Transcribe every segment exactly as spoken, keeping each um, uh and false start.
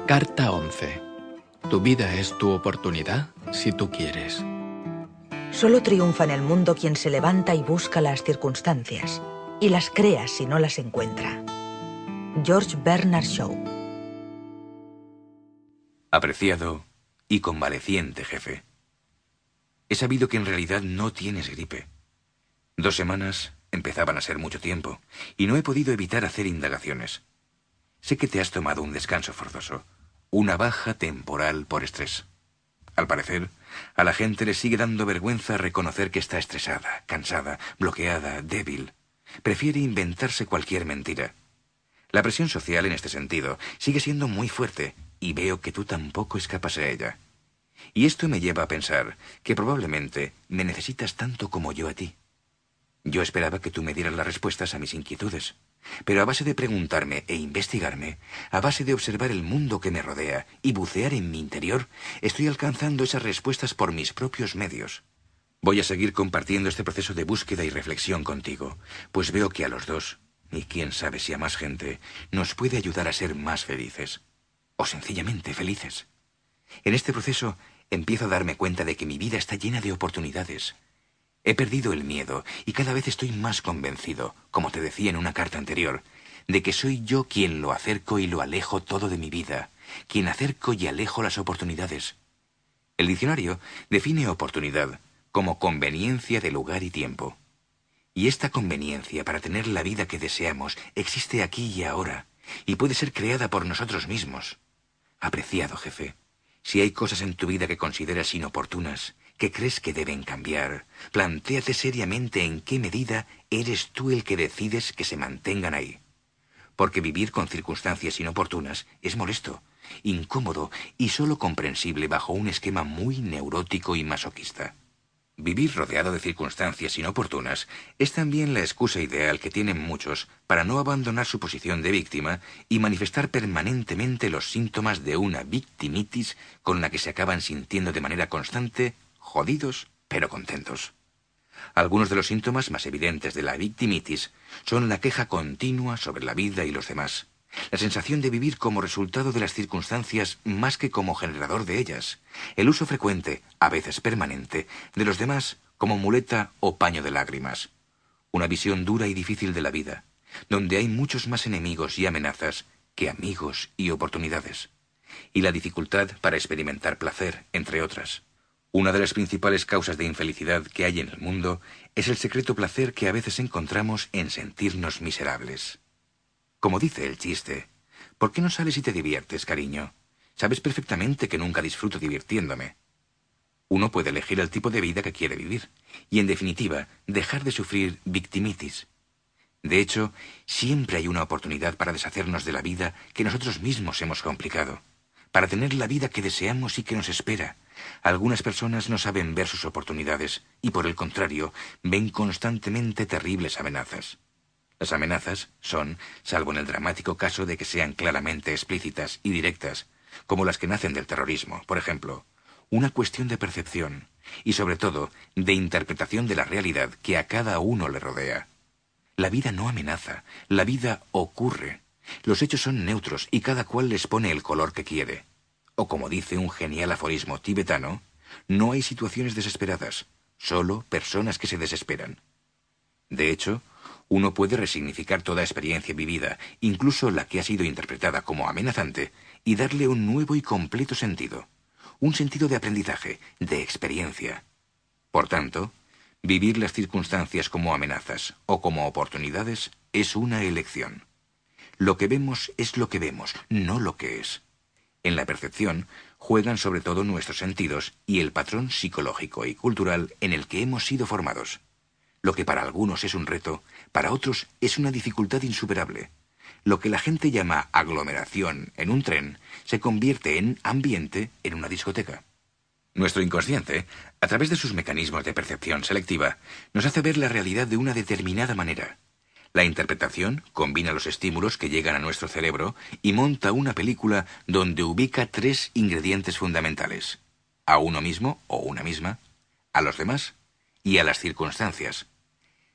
Carta once. Tu vida es tu oportunidad si tú quieres. Solo triunfa en el mundo quien se levanta y busca las circunstancias, y las crea si no las encuentra. George Bernard Shaw. Apreciado y convaleciente jefe, he sabido que en realidad no tienes gripe. Dos semanas empezaban a ser mucho tiempo, y no he podido evitar hacer indagaciones. Sé que te has tomado un descanso forzoso, una baja temporal por estrés. Al parecer, a la gente le sigue dando vergüenza reconocer que está estresada, cansada, bloqueada, débil. Prefiere inventarse cualquier mentira. La presión social en este sentido sigue siendo muy fuerte, y veo que tú tampoco escapas a ella. Y esto me lleva a pensar que probablemente me necesitas tanto como yo a ti. Yo esperaba que tú me dieras las respuestas a mis inquietudes, pero a base de preguntarme e investigarme, a base de observar el mundo que me rodea y bucear en mi interior, estoy alcanzando esas respuestas por mis propios medios. Voy a seguir compartiendo este proceso de búsqueda y reflexión contigo, pues veo que a los dos, y quién sabe si a más gente, nos puede ayudar a ser más felices. O sencillamente felices. En este proceso empiezo a darme cuenta de que mi vida está llena de oportunidades. He perdido el miedo y cada vez estoy más convencido, como te decía en una carta anterior, de que soy yo quien lo acerco y lo alejo todo de mi vida, quien acerco y alejo las oportunidades. El diccionario define oportunidad como conveniencia de lugar y tiempo. Y esta conveniencia para tener la vida que deseamos existe aquí y ahora, y puede ser creada por nosotros mismos. Apreciado jefe, si hay cosas en tu vida que consideras inoportunas, que crees que deben cambiar, plantéate seriamente en qué medida eres tú el que decides que se mantengan ahí. Porque vivir con circunstancias inoportunas es molesto, incómodo y solo comprensible bajo un esquema muy neurótico y masoquista. Vivir rodeado de circunstancias inoportunas es también la excusa ideal que tienen muchos para no abandonar su posición de víctima y manifestar permanentemente los síntomas de una victimitis con la que se acaban sintiendo de manera constante jodidos, pero contentos. Algunos de los síntomas más evidentes de la victimitis son la queja continua sobre la vida y los demás, la sensación de vivir como resultado de las circunstancias más que como generador de ellas, el uso frecuente, a veces permanente, de los demás como muleta o paño de lágrimas, una visión dura y difícil de la vida, donde hay muchos más enemigos y amenazas que amigos y oportunidades, y la dificultad para experimentar placer, entre otras. Una de las principales causas de infelicidad que hay en el mundo es el secreto placer que a veces encontramos en sentirnos miserables. Como dice el chiste, ¿por qué no sales y te diviertes, cariño? Sabes perfectamente que nunca disfruto divirtiéndome. Uno puede elegir el tipo de vida que quiere vivir y, en definitiva, dejar de sufrir victimitis. De hecho, siempre hay una oportunidad para deshacernos de la vida que nosotros mismos hemos complicado, para tener la vida que deseamos y que nos espera. Algunas personas no saben ver sus oportunidades y, por el contrario, ven constantemente terribles amenazas. Las amenazas son, salvo en el dramático caso de que sean claramente explícitas y directas, como las que nacen del terrorismo, por ejemplo, una cuestión de percepción y, sobre todo, de interpretación de la realidad que a cada uno le rodea. La vida no amenaza, la vida ocurre. Los hechos son neutros y cada cual les pone el color que quiere. O como dice un genial aforismo tibetano, no hay situaciones desesperadas, solo personas que se desesperan. De hecho, uno puede resignificar toda experiencia vivida, incluso la que ha sido interpretada como amenazante, y darle un nuevo y completo sentido. Un sentido de aprendizaje, de experiencia. Por tanto, vivir las circunstancias como amenazas o como oportunidades es una elección. Lo que vemos es lo que vemos, no lo que es. En la percepción juegan sobre todo nuestros sentidos y el patrón psicológico y cultural en el que hemos sido formados. Lo que para algunos es un reto, para otros es una dificultad insuperable. Lo que la gente llama aglomeración en un tren se convierte en ambiente en una discoteca. Nuestro inconsciente, a través de sus mecanismos de percepción selectiva, nos hace ver la realidad de una determinada manera. La interpretación combina los estímulos que llegan a nuestro cerebro y monta una película donde ubica tres ingredientes fundamentales: a uno mismo o una misma, a los demás y a las circunstancias.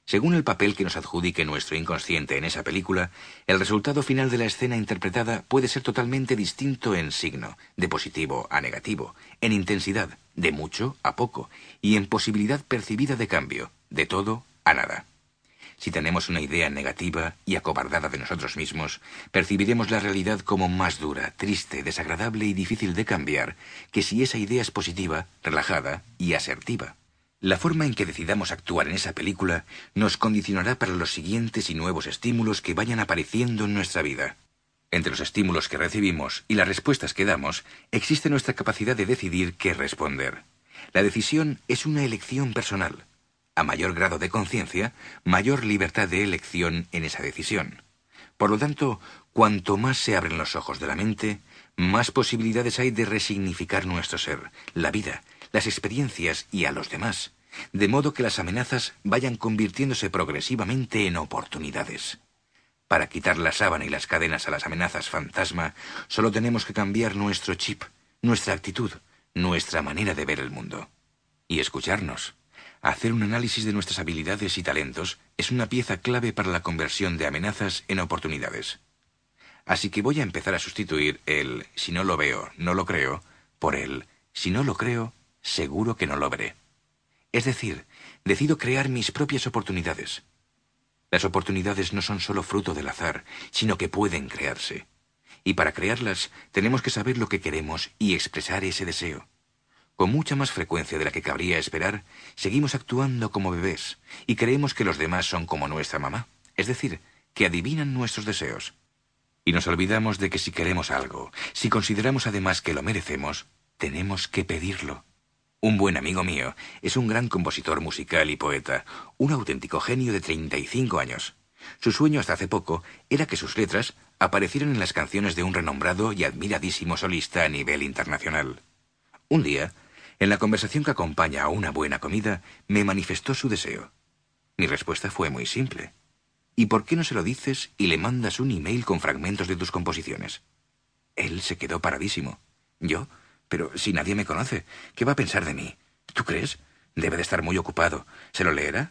Según el papel que nos adjudique nuestro inconsciente en esa película, el resultado final de la escena interpretada puede ser totalmente distinto en signo, de positivo a negativo, en intensidad, de mucho a poco, y en posibilidad percibida de cambio, de todo a nada. Si tenemos una idea negativa y acobardada de nosotros mismos, percibiremos la realidad como más dura, triste, desagradable y difícil de cambiar que si esa idea es positiva, relajada y asertiva. La forma en que decidamos actuar en esa película nos condicionará para los siguientes y nuevos estímulos que vayan apareciendo en nuestra vida. Entre los estímulos que recibimos y las respuestas que damos, existe nuestra capacidad de decidir qué responder. La decisión es una elección personal. A mayor grado de conciencia, mayor libertad de elección en esa decisión. Por lo tanto, cuanto más se abren los ojos de la mente, más posibilidades hay de resignificar nuestro ser, la vida, las experiencias y a los demás, de modo que las amenazas vayan convirtiéndose progresivamente en oportunidades. Para quitar la sábana y las cadenas a las amenazas fantasma, solo tenemos que cambiar nuestro chip, nuestra actitud, nuestra manera de ver el mundo. Y escucharnos. Hacer un análisis de nuestras habilidades y talentos es una pieza clave para la conversión de amenazas en oportunidades. Así que voy a empezar a sustituir el «si no lo veo, no lo creo» por el «si no lo creo, seguro que no lo veré». Es decir, decido crear mis propias oportunidades. Las oportunidades no son solo fruto del azar, sino que pueden crearse. Y para crearlas, tenemos que saber lo que queremos y expresar ese deseo. Con mucha más frecuencia de la que cabría esperar, seguimos actuando como bebés y creemos que los demás son como nuestra mamá, es decir, que adivinan nuestros deseos. Y nos olvidamos de que si queremos algo, si consideramos además que lo merecemos, tenemos que pedirlo. Un buen amigo mío es un gran compositor musical y poeta, un auténtico genio de treinta y cinco años. Su sueño hasta hace poco era que sus letras aparecieran en las canciones de un renombrado y admiradísimo solista a nivel internacional. Un día, en la conversación que acompaña a una buena comida, me manifestó su deseo. Mi respuesta fue muy simple. ¿Y por qué no se lo dices y le mandas un email con fragmentos de tus composiciones? Él se quedó paradísimo. ¿Yo? Pero si nadie me conoce, ¿qué va a pensar de mí? ¿Tú crees? Debe de estar muy ocupado. ¿Se lo leerá?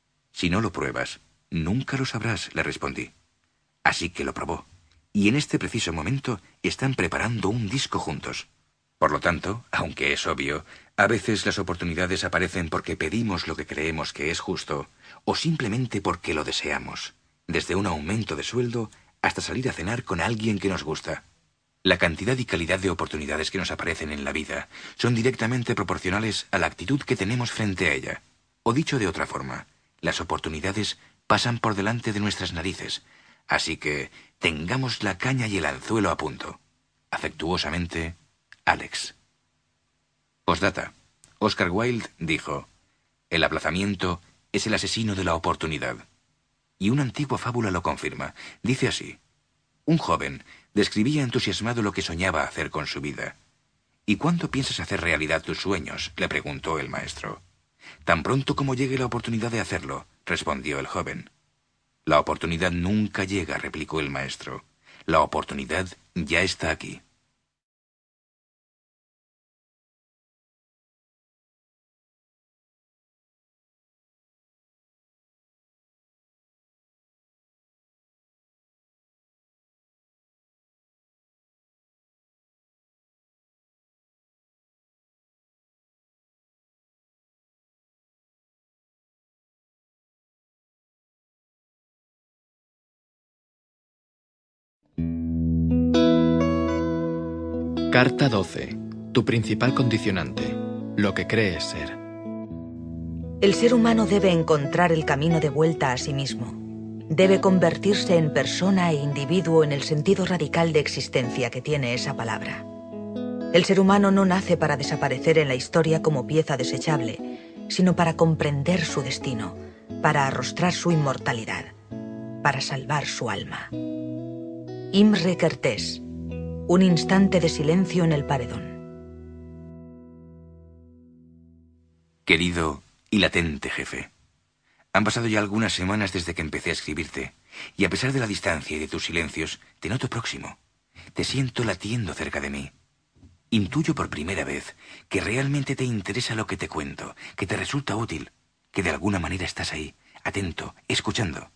Si no lo pruebas, nunca lo sabrás, le respondí. Así que lo probó. Y en este preciso momento están preparando un disco juntos. Por lo tanto, aunque es obvio, a veces las oportunidades aparecen porque pedimos lo que creemos que es justo, o simplemente porque lo deseamos, desde un aumento de sueldo hasta salir a cenar con alguien que nos gusta. La cantidad y calidad de oportunidades que nos aparecen en la vida son directamente proporcionales a la actitud que tenemos frente a ella. O dicho de otra forma, las oportunidades pasan por delante de nuestras narices, así que tengamos la caña y el anzuelo a punto. Afectuosamente, Alex. Postdata. Oscar Wilde dijo: «El aplazamiento es el asesino de la oportunidad». Y una antigua fábula lo confirma. Dice así: un joven describía entusiasmado lo que soñaba hacer con su vida. «¿Y cuándo piensas hacer realidad tus sueños?», le preguntó el maestro. «Tan pronto como llegue la oportunidad de hacerlo», respondió el joven. «La oportunidad nunca llega», replicó el maestro. «La oportunidad ya está aquí». Carta doce. Tu principal condicionante. Lo que crees ser. El ser humano debe encontrar el camino de vuelta a sí mismo. Debe convertirse en persona e individuo en el sentido radical de existencia que tiene esa palabra. El ser humano no nace para desaparecer en la historia como pieza desechable, sino para comprender su destino, para arrostrar su inmortalidad, para salvar su alma. Imre Kertész. Un instante de silencio en el paredón. Querido y latente jefe, han pasado ya algunas semanas desde que empecé a escribirte, y a pesar de la distancia y de tus silencios, te noto próximo. Te siento latiendo cerca de mí. Intuyo por primera vez que realmente te interesa lo que te cuento, que te resulta útil, que de alguna manera estás ahí, atento, escuchando.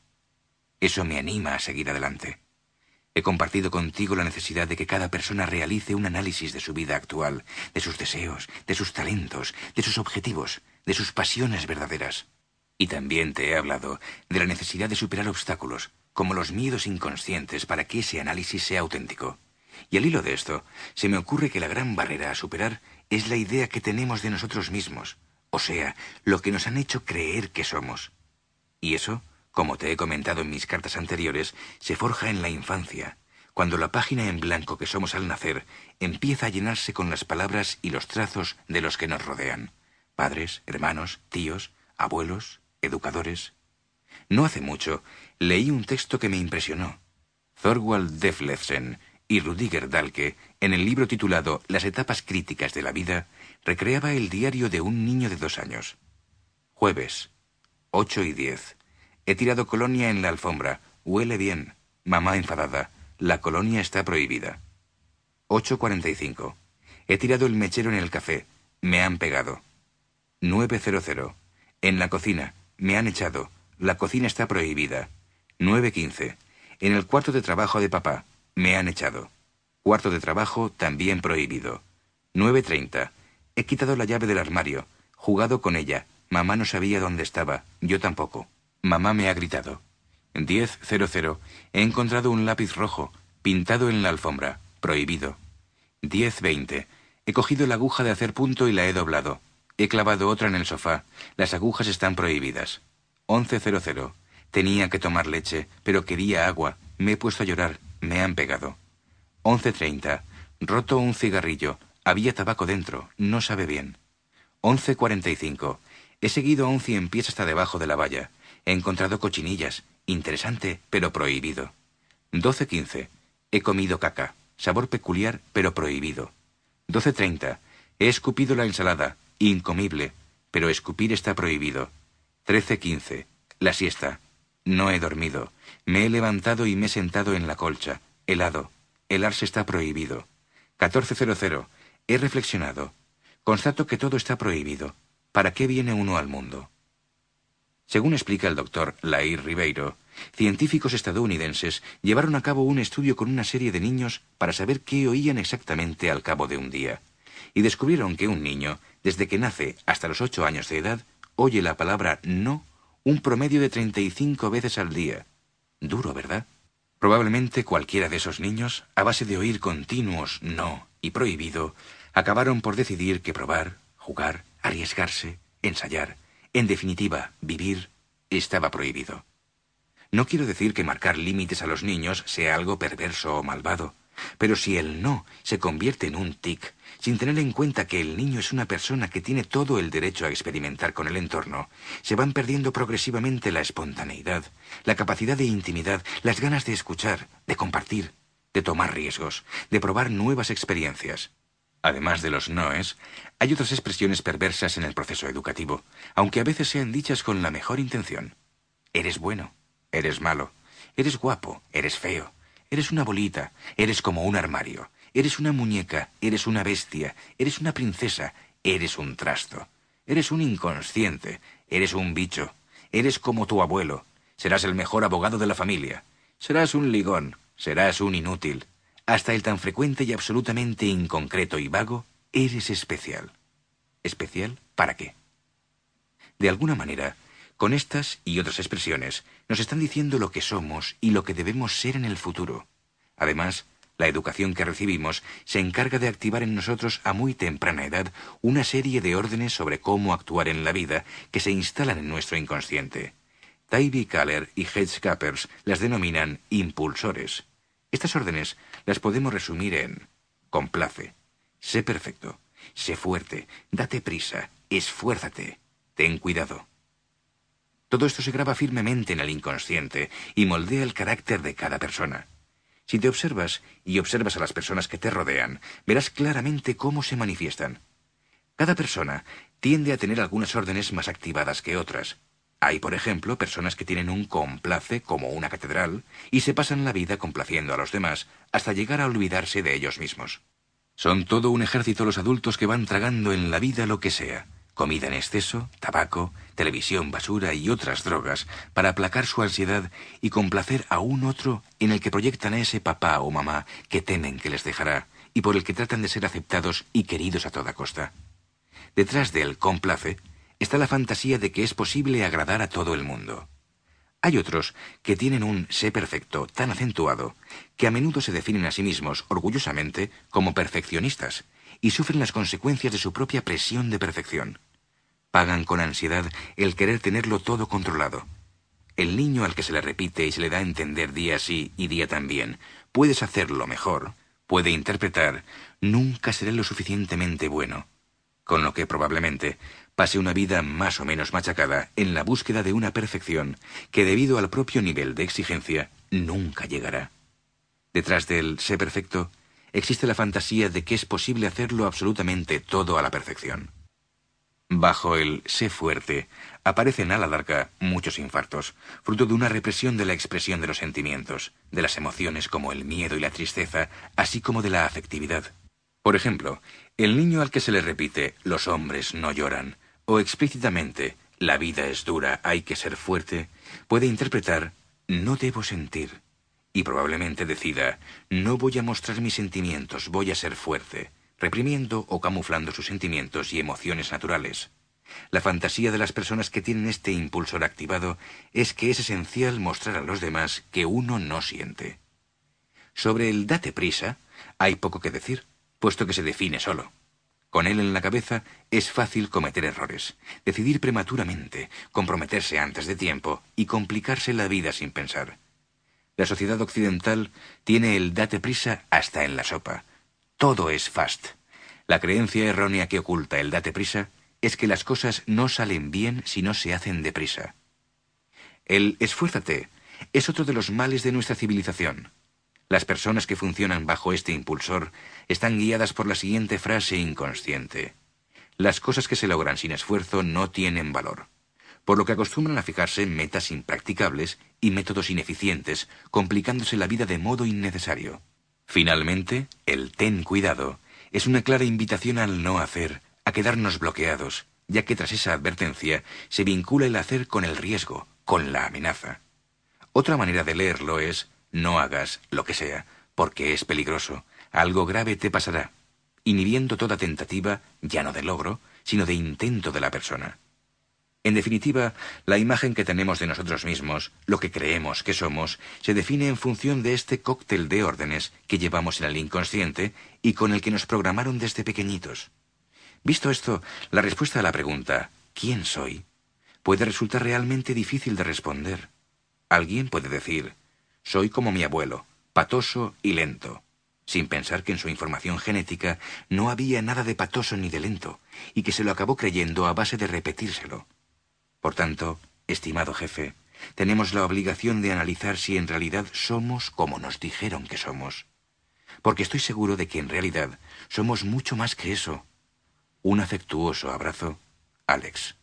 Eso me anima a seguir adelante. He compartido contigo la necesidad de que cada persona realice un análisis de su vida actual, de sus deseos, de sus talentos, de sus objetivos, de sus pasiones verdaderas. Y también te he hablado de la necesidad de superar obstáculos, como los miedos inconscientes, para que ese análisis sea auténtico. Y al hilo de esto, se me ocurre que la gran barrera a superar es la idea que tenemos de nosotros mismos, o sea, lo que nos han hecho creer que somos. Y eso, como te he comentado en mis cartas anteriores, se forja en la infancia, cuando la página en blanco que somos al nacer empieza a llenarse con las palabras y los trazos de los que nos rodean. Padres, hermanos, tíos, abuelos, educadores. No hace mucho leí un texto que me impresionó. Thorvald Deflevsen y Rudiger Dahlke, en el libro titulado Las etapas críticas de la vida, recreaba el diario de un niño de dos años. Jueves, ocho y diez. He tirado colonia en la alfombra. Huele bien. Mamá enfadada. La colonia está prohibida. ocho cuarenta y cinco. He tirado el mechero en el café. Me han pegado. nueve cero cero. En la cocina. Me han echado. La cocina está prohibida. nueve quince. En el cuarto de trabajo de papá. Me han echado. Cuarto de trabajo también prohibido. nueve treinta. He quitado la llave del armario. Jugado con ella. Mamá no sabía dónde estaba. Yo tampoco. Mamá me ha gritado. diez cero cero. He encontrado un lápiz rojo, pintado en la alfombra. Prohibido. diez veinte. He cogido la aguja de hacer punto y la he doblado. He clavado otra en el sofá. Las agujas están prohibidas. once cero cero. Tenía que tomar leche, pero quería agua. Me he puesto a llorar. Me han pegado. once treinta. Roto un cigarrillo. Había tabaco dentro. No sabe bien. once cuarenta y cinco. He seguido a un cien pies hasta debajo de la valla. He encontrado cochinillas. Interesante, pero prohibido. doce quince. He comido caca. Sabor peculiar, pero prohibido. doce treinta. He escupido la ensalada. Incomible, pero escupir está prohibido. trece quince. La siesta. No he dormido. Me he levantado y me he sentado en la colcha. Helado. Helarse está prohibido. catorce cero cero. He reflexionado. Constato que todo está prohibido. ¿Para qué viene uno al mundo? Según explica el doctor Lair Ribeiro, científicos estadounidenses llevaron a cabo un estudio con una serie de niños para saber qué oían exactamente al cabo de un día. Y descubrieron que un niño, desde que nace hasta los ocho años de edad, oye la palabra no un promedio de treinta y cinco veces al día. Duro, ¿verdad? Probablemente cualquiera de esos niños, a base de oír continuos no y prohibido, acabaron por decidir que probar, jugar, arriesgarse, ensayar, en definitiva, vivir, estaba prohibido. No quiero decir que marcar límites a los niños sea algo perverso o malvado, pero si el no se convierte en un tic, sin tener en cuenta que el niño es una persona que tiene todo el derecho a experimentar con el entorno, se van perdiendo progresivamente la espontaneidad, la capacidad de intimidad, las ganas de escuchar, de compartir, de tomar riesgos, de probar nuevas experiencias. Además de los noes, hay otras expresiones perversas en el proceso educativo, aunque a veces sean dichas con la mejor intención. Eres bueno, eres malo, eres guapo, eres feo, eres una bolita, eres como un armario, eres una muñeca, eres una bestia, eres una princesa, eres un trasto, eres un inconsciente, eres un bicho, eres como tu abuelo, serás el mejor abogado de la familia, serás un ligón, serás un inútil. Hasta el tan frecuente y absolutamente inconcreto y vago, eres especial. ¿Especial para qué? De alguna manera, con estas y otras expresiones, nos están diciendo lo que somos y lo que debemos ser en el futuro. Además, la educación que recibimos se encarga de activar en nosotros a muy temprana edad una serie de órdenes sobre cómo actuar en la vida que se instalan en nuestro inconsciente. Tybee Kaller y Hedge Kappers las denominan impulsores. Estas órdenes las podemos resumir en: complace, sé perfecto, sé fuerte, date prisa, esfuérzate, ten cuidado. Todo esto se graba firmemente en el inconsciente y moldea el carácter de cada persona. Si te observas y observas a las personas que te rodean, verás claramente cómo se manifiestan. Cada persona tiende a tener algunas órdenes más activadas que otras. Hay, por ejemplo, personas que tienen un complace como una catedral y se pasan la vida complaciendo a los demás hasta llegar a olvidarse de ellos mismos. Son todo un ejército los adultos que van tragando en la vida lo que sea. comida en exceso, tabaco, televisión, basura y otras drogas para aplacar su ansiedad y complacer a un otro en el que proyectan a ese papá o mamá que temen que les dejará y por el que tratan de ser aceptados y queridos a toda costa. Detrás del complace está la fantasía de que es posible agradar a todo el mundo. Hay otros que tienen un sé perfecto tan acentuado que a menudo se definen a sí mismos orgullosamente como perfeccionistas y sufren las consecuencias de su propia presión de perfección. Pagan con ansiedad el querer tenerlo todo controlado. El niño al que se le repite y se le da a entender día sí y día también, puedes hacerlo mejor, puede interpretar, nunca seré lo suficientemente bueno, con lo que probablemente pase una vida más o menos machacada en la búsqueda de una perfección que debido al propio nivel de exigencia nunca llegará. Detrás del sé perfecto existe la fantasía de que es posible hacerlo absolutamente todo a la perfección. Bajo el sé fuerte aparecen a la larga muchos infartos, fruto de una represión de la expresión de los sentimientos, de las emociones como el miedo y la tristeza, así como de la afectividad. Por ejemplo, el niño al que se le repite «los hombres no lloran» o explícitamente «la vida es dura, hay que ser fuerte», puede interpretar «no debo sentir» y probablemente decida «no voy a mostrar mis sentimientos, voy a ser fuerte», reprimiendo o camuflando sus sentimientos y emociones naturales. La fantasía de las personas que tienen este impulsor activado es que es esencial mostrar a los demás que uno no siente. Sobre el date prisa hay poco que decir, puesto que se define solo. Con él en la cabeza es fácil cometer errores, decidir prematuramente, comprometerse antes de tiempo y complicarse la vida sin pensar. La sociedad occidental tiene el date prisa hasta en la sopa. Todo es fast. La creencia errónea que oculta el date prisa es que las cosas no salen bien si no se hacen deprisa. El esfuérzate es otro de los males de nuestra civilización. Las personas que funcionan bajo este impulsor están guiadas por la siguiente frase inconsciente. Las cosas que se logran sin esfuerzo no tienen valor, por lo que acostumbran a fijarse en metas impracticables y métodos ineficientes, complicándose la vida de modo innecesario. Finalmente, el ten cuidado es una clara invitación al no hacer, a quedarnos bloqueados, ya que tras esa advertencia se vincula el hacer con el riesgo, con la amenaza. Otra manera de leerlo es no hagas lo que sea, porque es peligroso, algo grave te pasará, inhibiendo toda tentativa, ya no de logro, sino de intento de la persona. En definitiva, la imagen que tenemos de nosotros mismos, lo que creemos que somos, se define en función de este cóctel de órdenes que llevamos en el inconsciente y con el que nos programaron desde pequeñitos. Visto esto, la respuesta a la pregunta ¿quién soy? Puede resultar realmente difícil de responder. Alguien puede decir soy como mi abuelo, patoso y lento, sin pensar que en su información genética no había nada de patoso ni de lento, y que se lo acabó creyendo a base de repetírselo. Por tanto, estimado jefe, tenemos la obligación de analizar si en realidad somos como nos dijeron que somos. Porque estoy seguro de que en realidad somos mucho más que eso. Un afectuoso abrazo, Alex.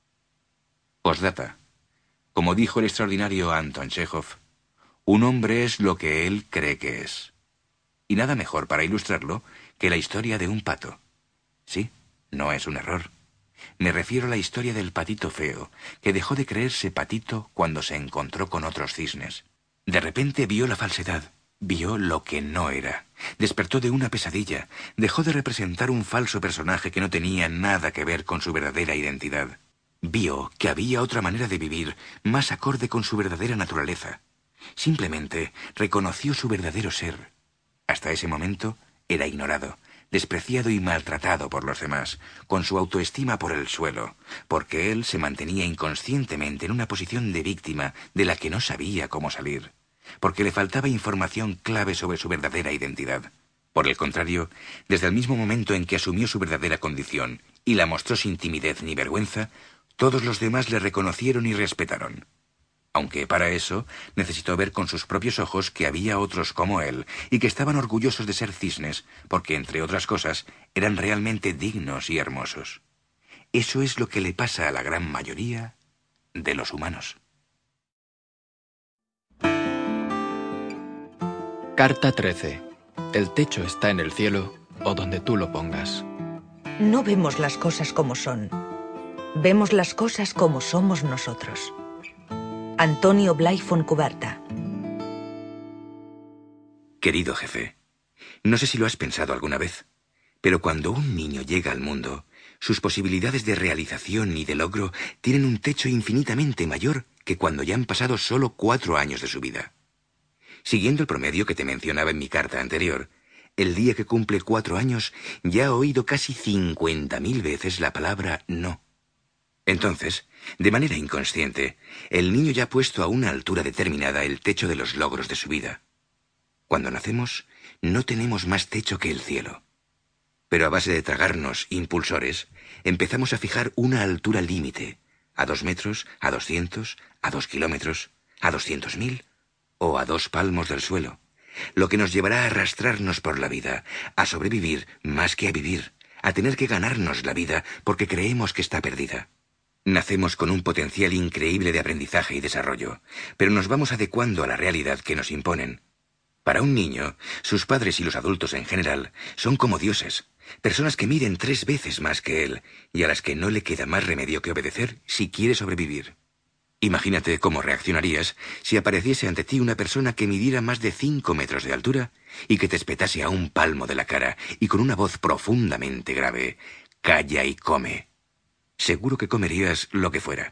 Postdata. Como dijo el extraordinario Anton Chekhov, un hombre es lo que él cree que es. Y nada mejor para ilustrarlo que la historia de un pato. Sí, no es un error. Me refiero a la historia del patito feo, que dejó de creerse patito cuando se encontró con otros cisnes. De repente vio la falsedad, vio lo que no era. Despertó de una pesadilla, dejó de representar un falso personaje que no tenía nada que ver con su verdadera identidad. Vio que había otra manera de vivir, más acorde con su verdadera naturaleza. Simplemente reconoció su verdadero ser. Hasta ese momento era ignorado, despreciado y maltratado por los demás, con su autoestima por el suelo, porque él se mantenía inconscientemente en una posición de víctima de la que no sabía cómo salir, porque le faltaba información clave sobre su verdadera identidad. Por el contrario, desde el mismo momento en que asumió su verdadera condición y la mostró sin timidez ni vergüenza, todos los demás le reconocieron y respetaron. Aunque para eso necesitó ver con sus propios ojos que había otros como él y que estaban orgullosos de ser cisnes, porque, entre otras cosas, eran realmente dignos y hermosos. Eso es lo que le pasa a la gran mayoría de los humanos. Carta trece. El techo está en el cielo o donde tú lo pongas. No vemos las cosas como son. Vemos las cosas como somos nosotros. Antonio Blay Fontcuberta. Querido jefe, no sé si lo has pensado alguna vez, pero cuando un niño llega al mundo, sus posibilidades de realización y de logro tienen un techo infinitamente mayor que cuando ya han pasado solo cuatro años de su vida. Siguiendo el promedio que te mencionaba en mi carta anterior, el día que cumple cuatro años ya ha oído casi cincuenta mil veces la palabra no. Entonces, de manera inconsciente, el niño ya ha puesto a una altura determinada el techo de los logros de su vida. Cuando nacemos, no tenemos más techo que el cielo. Pero a base de tragarnos impulsores, empezamos a fijar una altura límite, a dos metros, a doscientos, a dos kilómetros, a doscientos mil o a dos palmos del suelo, lo que nos llevará a arrastrarnos por la vida, a sobrevivir más que a vivir, a tener que ganarnos la vida porque creemos que está perdida. Nacemos con un potencial increíble de aprendizaje y desarrollo, pero nos vamos adecuando a la realidad que nos imponen. Para un niño, sus padres y los adultos en general son como dioses, personas que miden tres veces más que él y a las que no le queda más remedio que obedecer si quiere sobrevivir. Imagínate cómo reaccionarías si apareciese ante ti una persona que midiera más de cinco metros de altura y que te espetase a un palmo de la cara y con una voz profundamente grave: «Calla y come». Seguro que comerías lo que fuera.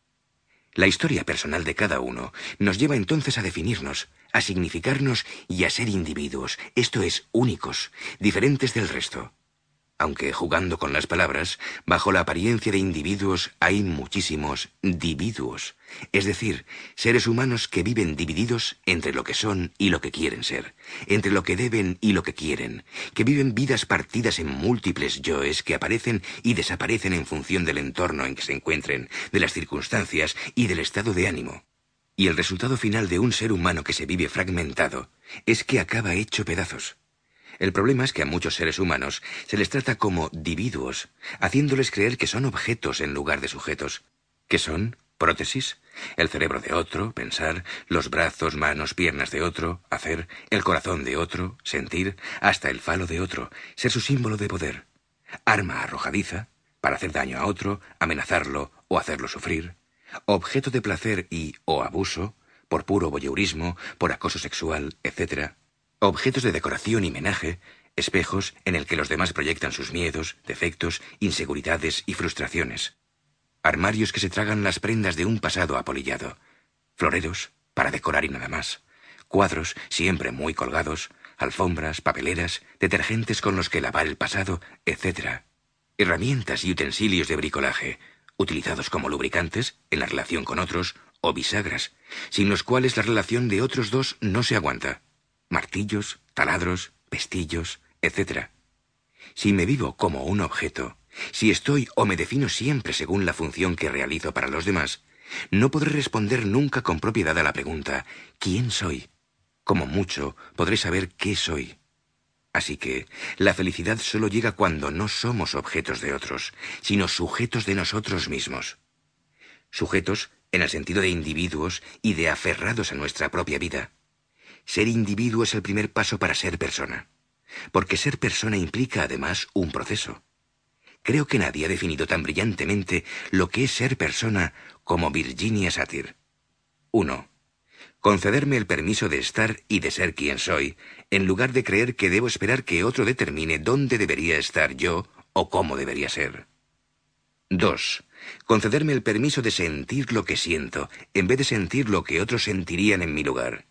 La historia personal de cada uno nos lleva entonces a definirnos, a significarnos y a ser individuos, esto es, únicos, diferentes del resto. Aunque, jugando con las palabras, bajo la apariencia de individuos hay muchísimos dividuos, es decir, seres humanos que viven divididos entre lo que son y lo que quieren ser, entre lo que deben y lo que quieren, que viven vidas partidas en múltiples yoes que aparecen y desaparecen en función del entorno en que se encuentren, de las circunstancias y del estado de ánimo. Y el resultado final de un ser humano que se vive fragmentado es que acaba hecho pedazos. El problema es que a muchos seres humanos se les trata como dividuos, haciéndoles creer que son objetos en lugar de sujetos. ¿Qué son? Prótesis, el cerebro de otro, pensar, los brazos, manos, piernas de otro, hacer, el corazón de otro, sentir, hasta el falo de otro, ser su símbolo de poder. Arma arrojadiza, para hacer daño a otro, amenazarlo o hacerlo sufrir. Objeto de placer y o abuso, por puro voyeurismo, por acoso sexual, etcétera. Objetos de decoración y menaje, espejos en el que los demás proyectan sus miedos, defectos, inseguridades y frustraciones. Armarios que se tragan las prendas de un pasado apolillado. Floreros, para decorar y nada más. Cuadros, siempre muy colgados. Alfombras, papeleras, detergentes con los que lavar el pasado, etcétera. Herramientas y utensilios de bricolaje, utilizados como lubricantes en la relación con otros, o bisagras, sin los cuales la relación de otros dos no se aguanta. Martillos, taladros, pestillos, etcétera. Si me vivo como un objeto, si estoy o me defino siempre según la función que realizo para los demás, no podré responder nunca con propiedad a la pregunta ¿quién soy? Como mucho, podré saber qué soy. Así que la felicidad solo llega cuando no somos objetos de otros, sino sujetos de nosotros mismos. Sujetos en el sentido de individuos y de aferrados a nuestra propia vida. Ser individuo es el primer paso para ser persona, porque ser persona implica además un proceso. Creo que nadie ha definido tan brillantemente lo que es ser persona como Virginia Satir. uno. Concederme el permiso de estar y de ser quien soy, en lugar de creer que debo esperar que otro determine dónde debería estar yo o cómo debería ser. dos. Concederme el permiso de sentir lo que siento, en vez de sentir lo que otros sentirían en mi lugar.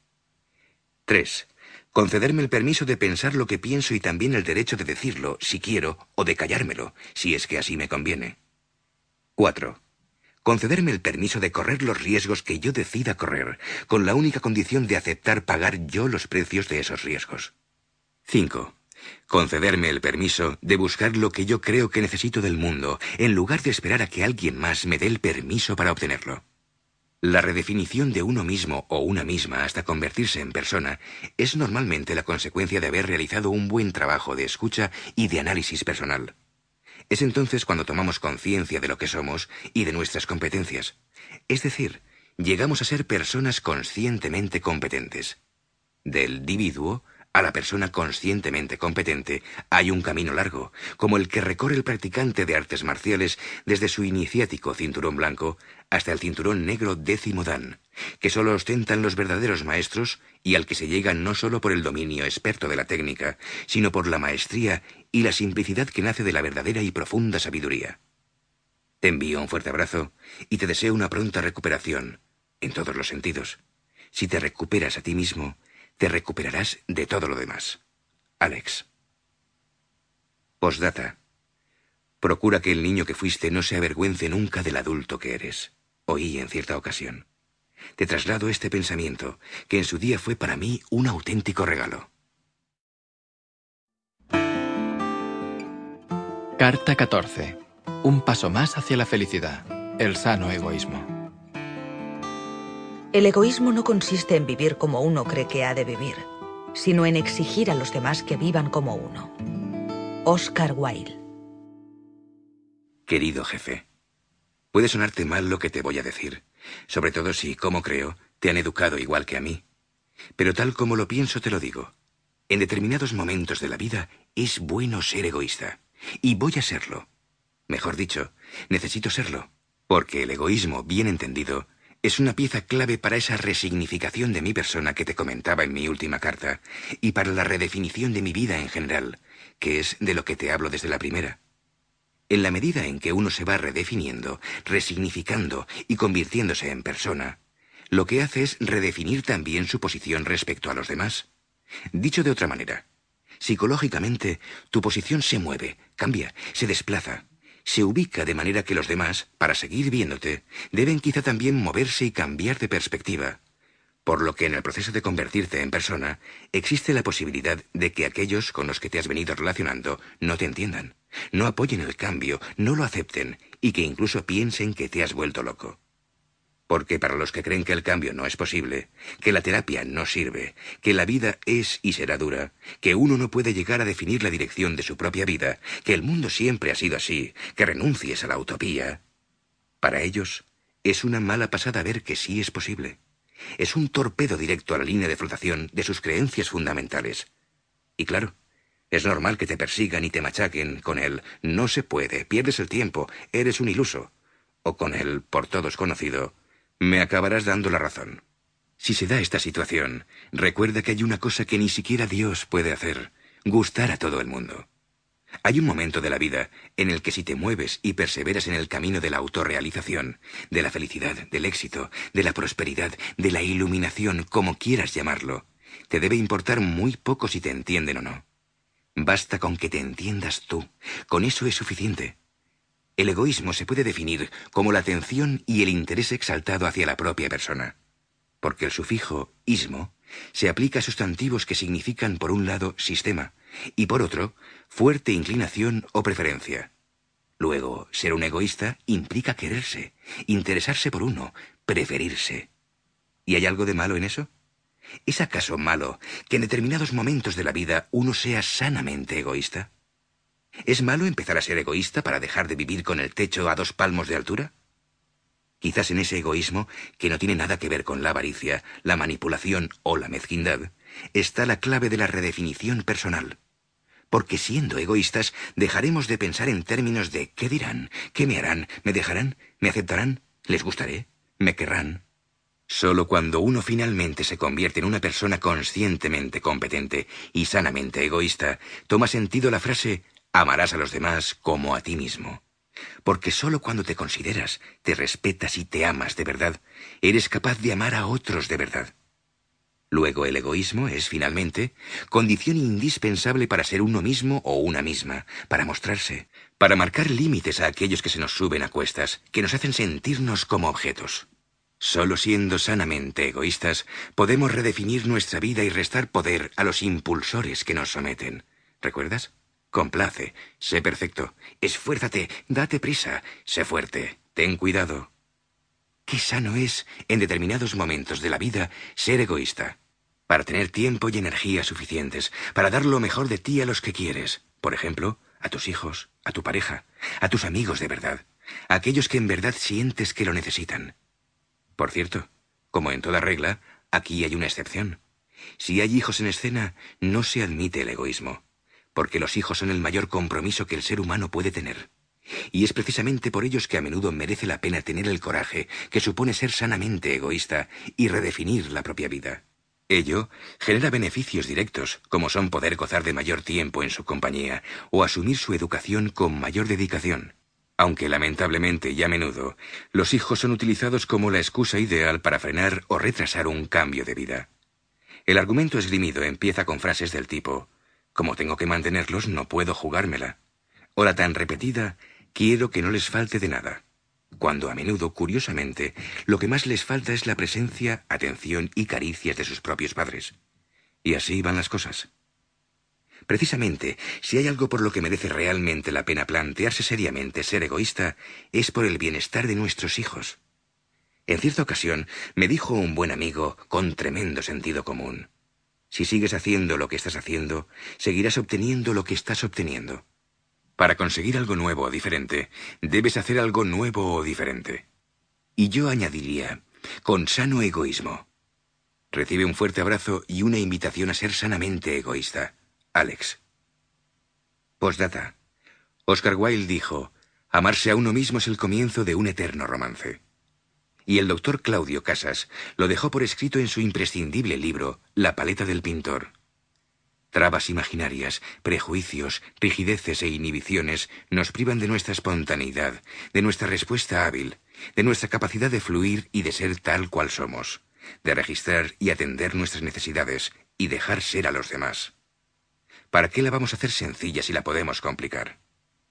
tres. Concederme el permiso de pensar lo que pienso y también el derecho de decirlo, si quiero, o de callármelo, si es que así me conviene. cuatro. Concederme el permiso de correr los riesgos que yo decida correr, con la única condición de aceptar pagar yo los precios de esos riesgos. cinco. Concederme el permiso de buscar lo que yo creo que necesito del mundo, en lugar de esperar a que alguien más me dé el permiso para obtenerlo. La redefinición de uno mismo o una misma hasta convertirse en persona es normalmente la consecuencia de haber realizado un buen trabajo de escucha y de análisis personal. Es entonces cuando tomamos conciencia de lo que somos y de nuestras competencias. Es decir, llegamos a ser personas conscientemente competentes. Del individuo A la persona conscientemente competente hay un camino largo, como el que recorre el practicante de artes marciales desde su iniciático cinturón blanco hasta el cinturón negro décimo dan, que solo ostentan los verdaderos maestros y al que se llega no solo por el dominio experto de la técnica, sino por la maestría y la simplicidad que nace de la verdadera y profunda sabiduría. Te envío un fuerte abrazo y te deseo una pronta recuperación, en todos los sentidos. Si te recuperas a ti mismo, te recuperarás de todo lo demás. Alex. Postdata. Procura que el niño que fuiste no se avergüence nunca del adulto que eres. Oí en cierta ocasión. Te traslado este pensamiento, que en su día fue para mí un auténtico regalo. Carta catorce. Un paso más hacia la felicidad. El sano egoísmo. El egoísmo no consiste en vivir como uno cree que ha de vivir, sino en exigir a los demás que vivan como uno. Oscar Wilde. Querido jefe, puede sonarte mal lo que te voy a decir, sobre todo si, como creo, te han educado igual que a mí. Pero tal como lo pienso te lo digo. En determinados momentos de la vida es bueno ser egoísta, y voy a serlo. Mejor dicho, necesito serlo, porque el egoísmo, bien entendido, es una pieza clave para esa resignificación de mi persona que te comentaba en mi última carta, y para la redefinición de mi vida en general, que es de lo que te hablo desde la primera. En la medida en que uno se va redefiniendo, resignificando y convirtiéndose en persona, lo que hace es redefinir también su posición respecto a los demás. Dicho de otra manera, psicológicamente, tu posición se mueve, cambia, se desplaza. Se ubica de manera que los demás, para seguir viéndote, deben quizá también moverse y cambiar de perspectiva. Por lo que en el proceso de convertirte en persona, existe la posibilidad de que aquellos con los que te has venido relacionando no te entiendan, no apoyen el cambio, no lo acepten y que incluso piensen que te has vuelto loco. Porque para los que creen que el cambio no es posible, que la terapia no sirve, que la vida es y será dura, que uno no puede llegar a definir la dirección de su propia vida, que el mundo siempre ha sido así, que renuncies a la utopía, para ellos es una mala pasada ver que sí es posible. Es un torpedo directo a la línea de flotación de sus creencias fundamentales. Y claro, es normal que te persigan y te machaquen con el «no se puede, pierdes el tiempo, eres un iluso», o con el, por todos conocido, «me acabarás dando la razón». Si se da esta situación, recuerda que hay una cosa que ni siquiera Dios puede hacer, gustar a todo el mundo. Hay un momento de la vida en el que si te mueves y perseveras en el camino de la autorrealización, de la felicidad, del éxito, de la prosperidad, de la iluminación, como quieras llamarlo, te debe importar muy poco si te entienden o no. Basta con que te entiendas tú, con eso es suficiente. El egoísmo se puede definir como la atención y el interés exaltado hacia la propia persona, porque el sufijo ismo se aplica a sustantivos que significan por un lado sistema y por otro fuerte inclinación o preferencia. Luego, ser un egoísta implica quererse, interesarse por uno, preferirse. ¿Y hay algo de malo en eso? ¿Es acaso malo que en determinados momentos de la vida uno sea sanamente egoísta? ¿Es malo empezar a ser egoísta para dejar de vivir con el techo a dos palmos de altura? Quizás en ese egoísmo, que no tiene nada que ver con la avaricia, la manipulación o la mezquindad, está la clave de la redefinición personal. Porque siendo egoístas, dejaremos de pensar en términos de ¿qué dirán? ¿Qué me harán? ¿Me dejarán? ¿Me aceptarán? ¿Les gustaré? ¿Me querrán? Solo cuando uno finalmente se convierte en una persona conscientemente competente y sanamente egoísta, toma sentido la frase «amarás a los demás como a ti mismo». Porque solo cuando te consideras, te respetas y te amas de verdad, eres capaz de amar a otros de verdad. Luego el egoísmo es, finalmente, condición indispensable para ser uno mismo o una misma, para mostrarse, para marcar límites a aquellos que se nos suben a cuestas, que nos hacen sentirnos como objetos. Solo siendo sanamente egoístas, podemos redefinir nuestra vida y restar poder a los impulsores que nos someten. ¿Recuerdas? Complace, sé perfecto, esfuérzate, date prisa, sé fuerte, ten cuidado. Qué sano es, en determinados momentos de la vida, ser egoísta, para tener tiempo y energía suficientes, para dar lo mejor de ti a los que quieres, por ejemplo, a tus hijos, a tu pareja, a tus amigos de verdad, a aquellos que en verdad sientes que lo necesitan. Por cierto, como en toda regla, aquí hay una excepción. Si hay hijos en escena, no se admite el egoísmo, porque los hijos son el mayor compromiso que el ser humano puede tener. Y es precisamente por ellos que a menudo merece la pena tener el coraje que supone ser sanamente egoísta y redefinir la propia vida. Ello genera beneficios directos, como son poder gozar de mayor tiempo en su compañía o asumir su educación con mayor dedicación. Aunque lamentablemente y a menudo, los hijos son utilizados como la excusa ideal para frenar o retrasar un cambio de vida. El argumento esgrimido empieza con frases del tipo: como tengo que mantenerlos, no puedo jugármela. O la tan repetida: quiero que no les falte de nada. Cuando a menudo, curiosamente, lo que más les falta es la presencia, atención y caricias de sus propios padres. Y así van las cosas. Precisamente, si hay algo por lo que merece realmente la pena plantearse seriamente ser egoísta, es por el bienestar de nuestros hijos. En cierta ocasión, me dijo un buen amigo con tremendo sentido común: si sigues haciendo lo que estás haciendo, seguirás obteniendo lo que estás obteniendo. Para conseguir algo nuevo o diferente, debes hacer algo nuevo o diferente. Y yo añadiría, con sano egoísmo. Recibe un fuerte abrazo y una invitación a ser sanamente egoísta. Alex. Postdata. Oscar Wilde dijo: amarse a uno mismo es el comienzo de un eterno romance. Y el doctor Claudio Casas lo dejó por escrito en su imprescindible libro La paleta del pintor. Trabas imaginarias, prejuicios, rigideces e inhibiciones nos privan de nuestra espontaneidad, de nuestra respuesta hábil, de nuestra capacidad de fluir y de ser tal cual somos, de registrar y atender nuestras necesidades y dejar ser a los demás. ¿Para qué la vamos a hacer sencilla si la podemos complicar?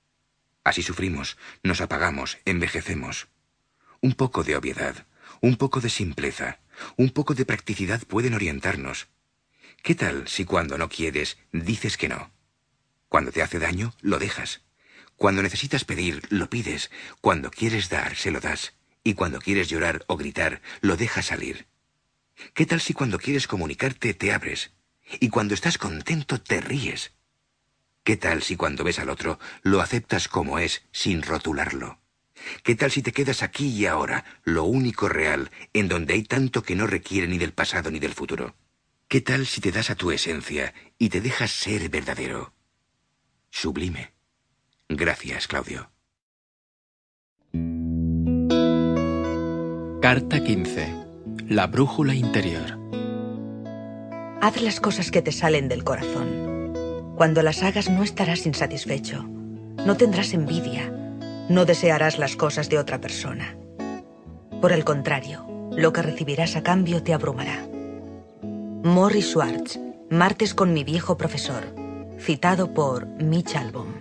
Así sufrimos, nos apagamos, envejecemos. Un poco de obviedad, un poco de simpleza, un poco de practicidad pueden orientarnos. ¿Qué tal si cuando no quieres, dices que no? Cuando te hace daño, lo dejas. Cuando necesitas pedir, lo pides. Cuando quieres dar, se lo das. Y cuando quieres llorar o gritar, lo dejas salir. ¿Qué tal si cuando quieres comunicarte, te abres? Y cuando estás contento, te ríes. ¿Qué tal si cuando ves al otro, lo aceptas como es, sin rotularlo? ¿Qué tal si te quedas aquí y ahora, lo único real, en donde hay tanto que no requiere ni del pasado ni del futuro? ¿Qué tal si te das a tu esencia y te dejas ser verdadero? Sublime. Gracias, Claudio. Carta quince. La brújula interior. Haz las cosas que te salen del corazón. Cuando las hagas no estarás insatisfecho. No tendrás envidia. No desearás las cosas de otra persona. Por el contrario, lo que recibirás a cambio te abrumará. Morris Schwartz, Martes con mi viejo profesor, citado por Mitch Albom.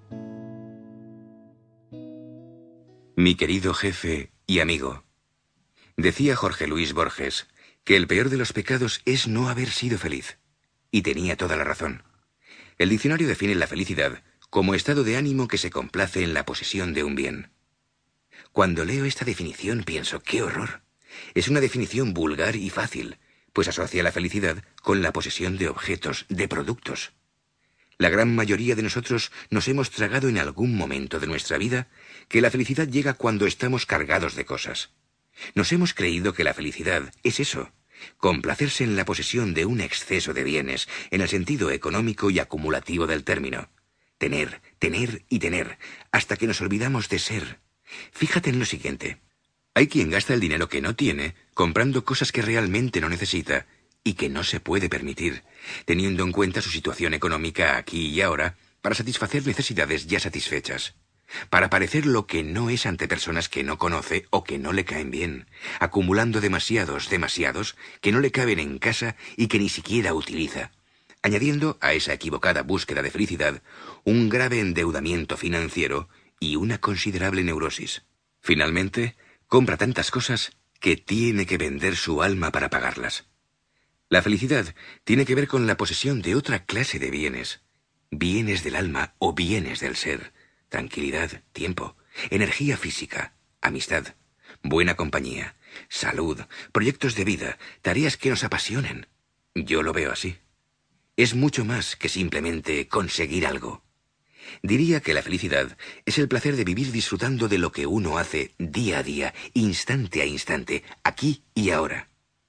Mi querido jefe y amigo, decía Jorge Luis Borges que el peor de los pecados es no haber sido feliz. Y tenía toda la razón. El diccionario define la felicidad como estado de ánimo que se complace en la posesión de un bien. Cuando leo esta definición pienso, ¡qué horror! Es una definición vulgar y fácil, pues asocia la felicidad con la posesión de objetos, de productos. La gran mayoría de nosotros nos hemos tragado en algún momento de nuestra vida que la felicidad llega cuando estamos cargados de cosas. Nos hemos creído que la felicidad es eso, complacerse en la posesión de un exceso de bienes, en el sentido económico y acumulativo del término. Tener, tener y tener, hasta que nos olvidamos de ser. Fíjate en lo siguiente. Hay quien gasta el dinero que no tiene comprando cosas que realmente no necesita y que no se puede permitir, teniendo en cuenta su situación económica aquí y ahora, para satisfacer necesidades ya satisfechas, para parecer lo que no es ante personas que no conoce o que no le caen bien, acumulando demasiados, demasiados, que no le caben en casa y que ni siquiera utiliza, añadiendo a esa equivocada búsqueda de felicidad un grave endeudamiento financiero y una considerable neurosis. Finalmente, compra tantas cosas que tiene que vender su alma para pagarlas. La felicidad tiene que ver con la posesión de otra clase de bienes, bienes del alma o bienes del ser, tranquilidad, tiempo, energía física, amistad, buena compañía, salud, proyectos de vida, tareas que nos apasionen. Yo lo veo así. Es mucho más que simplemente conseguir algo. Diría que la felicidad es el placer de vivir disfrutando de lo que uno hace día a día, instante a instante, aquí y ahora.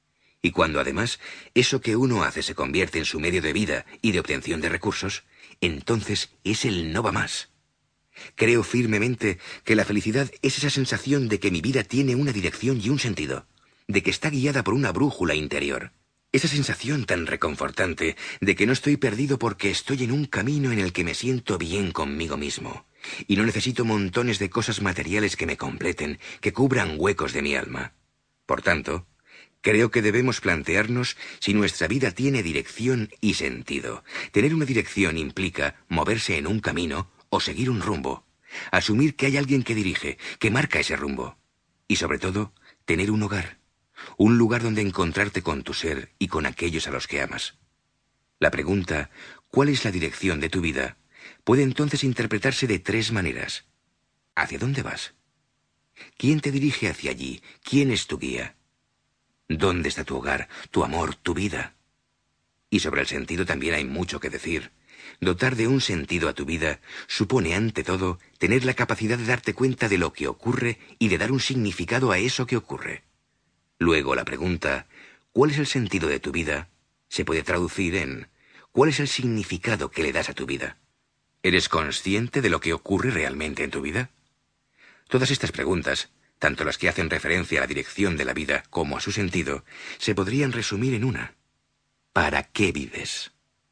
Y cuando además eso que uno hace se convierte en su medio de vida y de obtención de recursos, entonces es el no va más. Creo firmemente que la felicidad es esa sensación de que mi vida tiene una dirección y un sentido, de que está guiada por una brújula interior. Esa sensación tan reconfortante de que no estoy perdido porque estoy en un camino en el que me siento bien conmigo mismo, y no necesito montones de cosas materiales que me completen, que cubran huecos de mi alma. Por tanto, creo que debemos plantearnos si nuestra vida tiene dirección y sentido. Tener una dirección implica moverse en un camino o seguir un rumbo, asumir que hay alguien que dirige, que marca ese rumbo, y sobre todo, tener un hogar, un lugar donde encontrarte con tu ser y con aquellos a los que amas. La pregunta, ¿cuál es la dirección de tu vida?, puede entonces interpretarse de tres maneras. ¿Hacia dónde vas? ¿Quién te dirige hacia allí? ¿Quién es tu guía? ¿Dónde está tu hogar, tu amor, tu vida? Y sobre el sentido también hay mucho que decir. Dotar de un sentido a tu vida supone, ante todo, tener la capacidad de darte cuenta de lo que ocurre y de dar un significado a eso que ocurre. Luego, la pregunta, ¿cuál es el sentido de tu vida?, se puede traducir en ¿cuál es el significado que le das a tu vida? ¿Eres consciente de lo que ocurre realmente en tu vida? Todas estas preguntas, tanto las que hacen referencia a la dirección de la vida como a su sentido, se podrían resumir en una. ¿Para qué vives?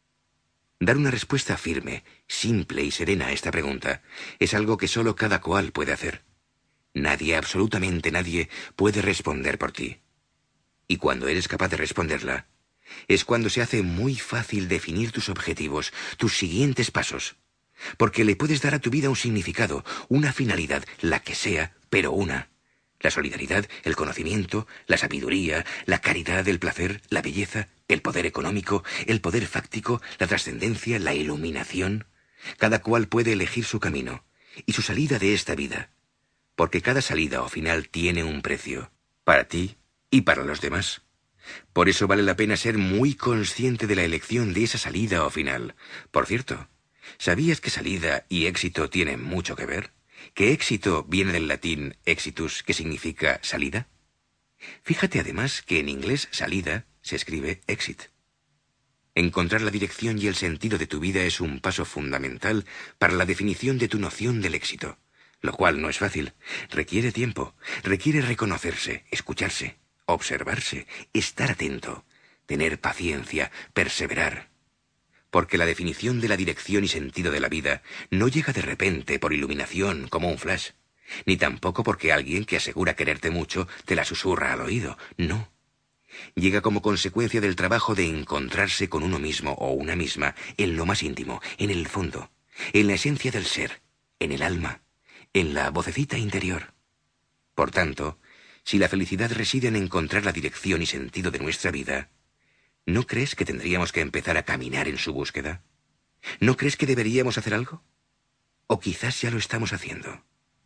Dar una respuesta firme, simple y serena a esta pregunta es algo que solo cada cual puede hacer. Nadie, absolutamente nadie, puede responder por ti. Y cuando eres capaz de responderla, es cuando se hace muy fácil definir tus objetivos, tus siguientes pasos. Porque le puedes dar a tu vida un significado, una finalidad, la que sea, pero una. La solidaridad, el conocimiento, la sabiduría, la caridad, el placer, la belleza, el poder económico, el poder fáctico, la trascendencia, la iluminación. Cada cual puede elegir su camino y su salida de esta vida. Porque cada salida o final tiene un precio, para ti y para los demás. Por eso vale la pena ser muy consciente de la elección de esa salida o final. Por cierto, ¿sabías que salida y éxito tienen mucho que ver? ¿Que éxito viene del latín exitus, que significa salida? Fíjate además que en inglés salida se escribe exit. Encontrar la dirección y el sentido de tu vida es un paso fundamental para la definición de tu noción del éxito, lo cual no es fácil. Requiere tiempo, requiere reconocerse, escucharse, observarse, estar atento, tener paciencia, perseverar. Porque la definición de la dirección y sentido de la vida no llega de repente por iluminación como un flash, ni tampoco porque alguien que asegura quererte mucho te la susurra al oído, no. Llega como consecuencia del trabajo de encontrarse con uno mismo o una misma en lo más íntimo, en el fondo, en la esencia del ser, en el alma, en la vocecita interior. Por tanto, si la felicidad reside en encontrar la dirección y sentido de nuestra vida, ¿no crees que tendríamos que empezar a caminar en su búsqueda? ¿No crees que deberíamos hacer algo? ¿O quizás ya lo estamos haciendo?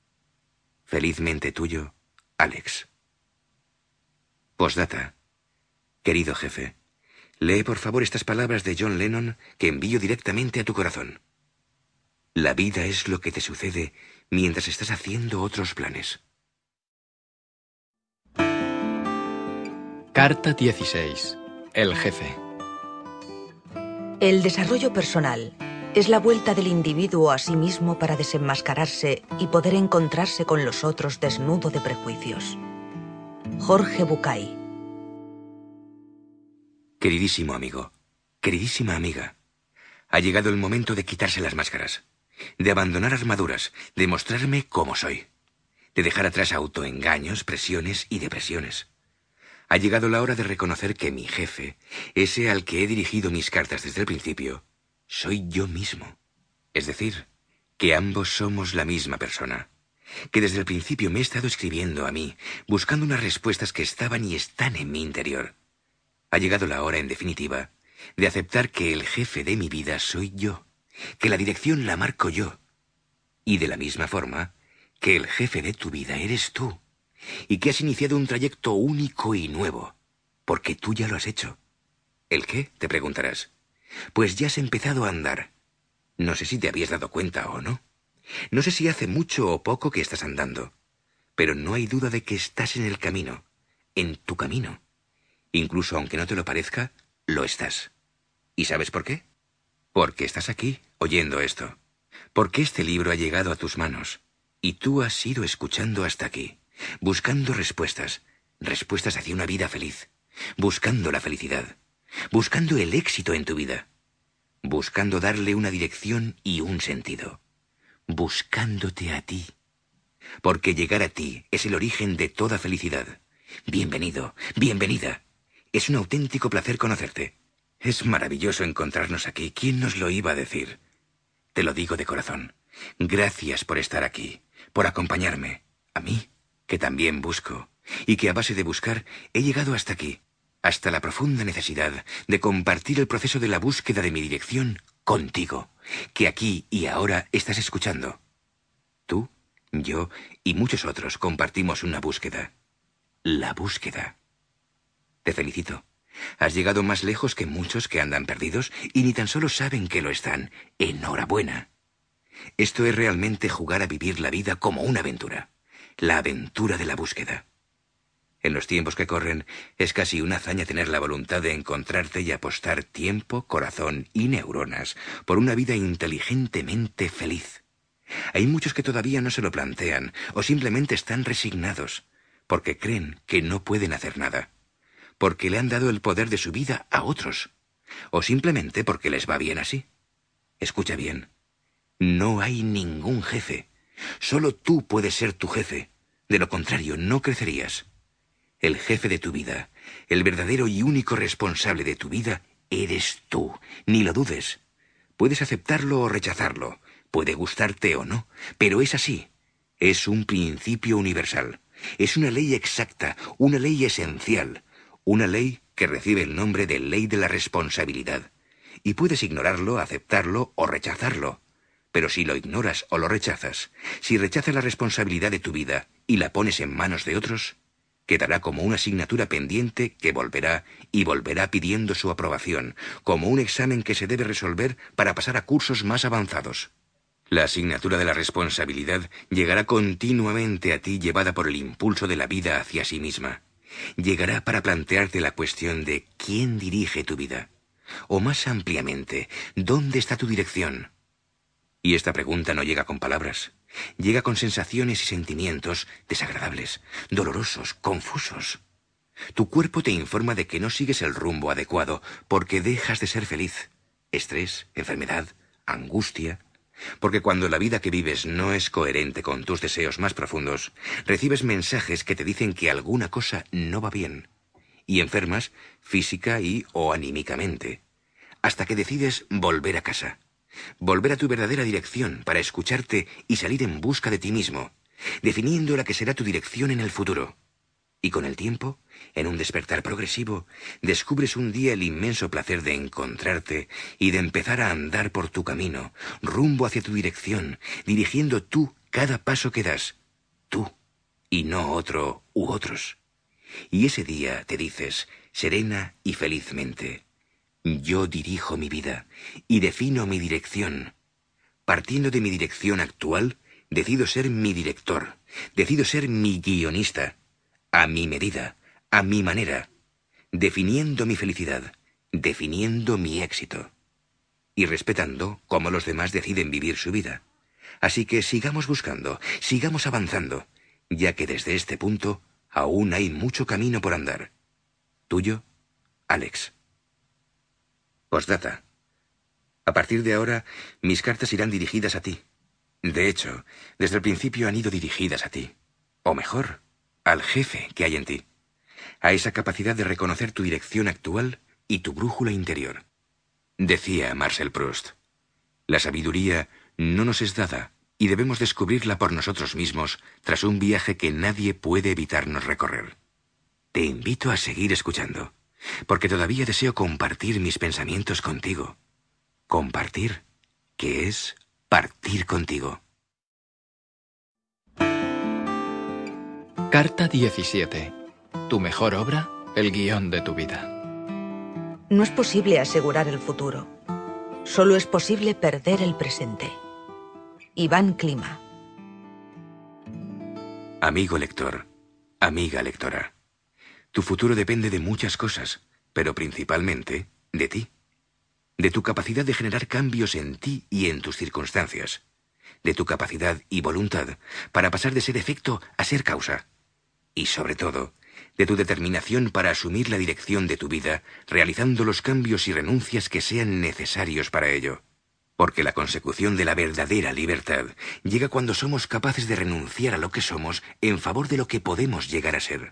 Felizmente tuyo, Alex. Postdata. Querido jefe, lee por favor estas palabras de John Lennon que envío directamente a tu corazón. La vida es lo que te sucede mientras estás haciendo otros planes. Carta dieciséis. El jefe. El desarrollo personal es la vuelta del individuo a sí mismo para desenmascararse y poder encontrarse con los otros desnudo de prejuicios. Jorge Bucay. Queridísimo amigo, queridísima amiga, ha llegado el momento de quitarse las máscaras, de abandonar armaduras, de mostrarme como soy, de dejar atrás autoengaños, presiones y depresiones. Ha llegado la hora de reconocer que mi jefe, ese al que he dirigido mis cartas desde el principio, soy yo mismo. Es decir, que ambos somos la misma persona, que desde el principio me he estado escribiendo a mí, buscando unas respuestas que estaban y están en mi interior. Ha llegado la hora, en definitiva, de aceptar que el jefe de mi vida soy yo, que la dirección la marco yo, y de la misma forma, que el jefe de tu vida eres tú. Y que has iniciado un trayecto único y nuevo, porque tú ya lo has hecho. ¿El qué?, te preguntarás. Pues ya has empezado a andar. No sé si te habías dado cuenta o no. No sé si hace mucho o poco que estás andando, pero no hay duda de que estás en el camino, en tu camino. Incluso aunque no te lo parezca, lo estás. ¿Y sabes por qué? Porque estás aquí, oyendo esto. Porque este libro ha llegado a tus manos. Y tú has ido escuchando hasta aquí, buscando respuestas, respuestas hacia una vida feliz, buscando la felicidad, buscando el éxito en tu vida, buscando darle una dirección y un sentido, buscándote a ti. Porque llegar a ti es el origen de toda felicidad. Bienvenido, bienvenida. Es un auténtico placer conocerte. Es maravilloso encontrarnos aquí. ¿Quién nos lo iba a decir? Te lo digo de corazón. Gracias por estar aquí, por acompañarme. A mí, que también busco, y que a base de buscar he llegado hasta aquí, hasta la profunda necesidad de compartir el proceso de la búsqueda de mi dirección contigo, que aquí y ahora estás escuchando. Tú, yo y muchos otros compartimos una búsqueda. La búsqueda. Te felicito. Has llegado más lejos que muchos que andan perdidos y ni tan solo saben que lo están. Enhorabuena. Esto es realmente jugar a vivir la vida como una aventura. La aventura de la búsqueda. En los tiempos que corren, es casi una hazaña tener la voluntad de encontrarte y apostar tiempo, corazón y neuronas por una vida inteligentemente feliz. Hay muchos que todavía no se lo plantean o simplemente están resignados porque creen que no pueden hacer nada, porque le han dado el poder de su vida a otros, o simplemente porque les va bien así. Escucha bien. No hay ningún jefe. Solo tú puedes ser tu jefe. De lo contrario, no crecerías. El jefe de tu vida, el verdadero y único responsable de tu vida, eres tú. Ni lo dudes. Puedes aceptarlo o rechazarlo. Puede gustarte o no, pero es así. Es un principio universal. Es una ley exacta, una ley esencial. Una ley que recibe el nombre de ley de la responsabilidad. Y puedes ignorarlo, aceptarlo o rechazarlo. Pero si lo ignoras o lo rechazas, si rechazas la responsabilidad de tu vida y la pones en manos de otros, quedará como una asignatura pendiente que volverá y volverá pidiendo su aprobación, como un examen que se debe resolver para pasar a cursos más avanzados. La asignatura de la responsabilidad llegará continuamente a ti llevada por el impulso de la vida hacia sí misma. Llegará para plantearte la cuestión de ¿quién dirige tu vida? O más ampliamente, ¿dónde está tu dirección? Y esta pregunta no llega con palabras. Llega con sensaciones y sentimientos desagradables, dolorosos, confusos. Tu cuerpo te informa de que no sigues el rumbo adecuado porque dejas de ser feliz. Estrés, enfermedad, angustia. Porque cuando la vida que vives no es coherente con tus deseos más profundos, recibes mensajes que te dicen que alguna cosa no va bien. Y enfermas física y o anímicamente. Hasta que decides volver a casa. Volver a tu verdadera dirección para escucharte y salir en busca de ti mismo, definiendo la que será tu dirección en el futuro. Y con el tiempo, en un despertar progresivo, descubres un día el inmenso placer de encontrarte y de empezar a andar por tu camino, rumbo hacia tu dirección, dirigiendo tú cada paso que das. Tú, y no otro u otros. Y ese día te dices, serena y felizmente, yo dirijo mi vida y defino mi dirección. Partiendo de mi dirección actual, decido ser mi director, decido ser mi guionista, a mi medida, a mi manera, definiendo mi felicidad, definiendo mi éxito, y respetando cómo los demás deciden vivir su vida. Así que sigamos buscando, sigamos avanzando, ya que desde este punto aún hay mucho camino por andar. Tuyo, Alex. Postdata. A partir de ahora, mis cartas irán dirigidas a ti. De hecho, desde el principio han ido dirigidas a ti. O mejor, al jefe que hay en ti. A esa capacidad de reconocer tu dirección actual y tu brújula interior. Decía Marcel Proust, la sabiduría no nos es dada y debemos descubrirla por nosotros mismos tras un viaje que nadie puede evitarnos recorrer. Te invito a seguir escuchando, porque todavía deseo compartir mis pensamientos contigo. Compartir, que es partir contigo. Carta diecisiete. Tu mejor obra, el guión de tu vida. No es posible asegurar el futuro. Solo es posible perder el presente. Iván Klima. Amigo lector, amiga lectora. Tu futuro depende de muchas cosas, pero principalmente de ti. De tu capacidad de generar cambios en ti y en tus circunstancias. De tu capacidad y voluntad para pasar de ser efecto a ser causa. Y sobre todo, de tu determinación para asumir la dirección de tu vida, realizando los cambios y renuncias que sean necesarios para ello. Porque la consecución de la verdadera libertad llega cuando somos capaces de renunciar a lo que somos en favor de lo que podemos llegar a ser.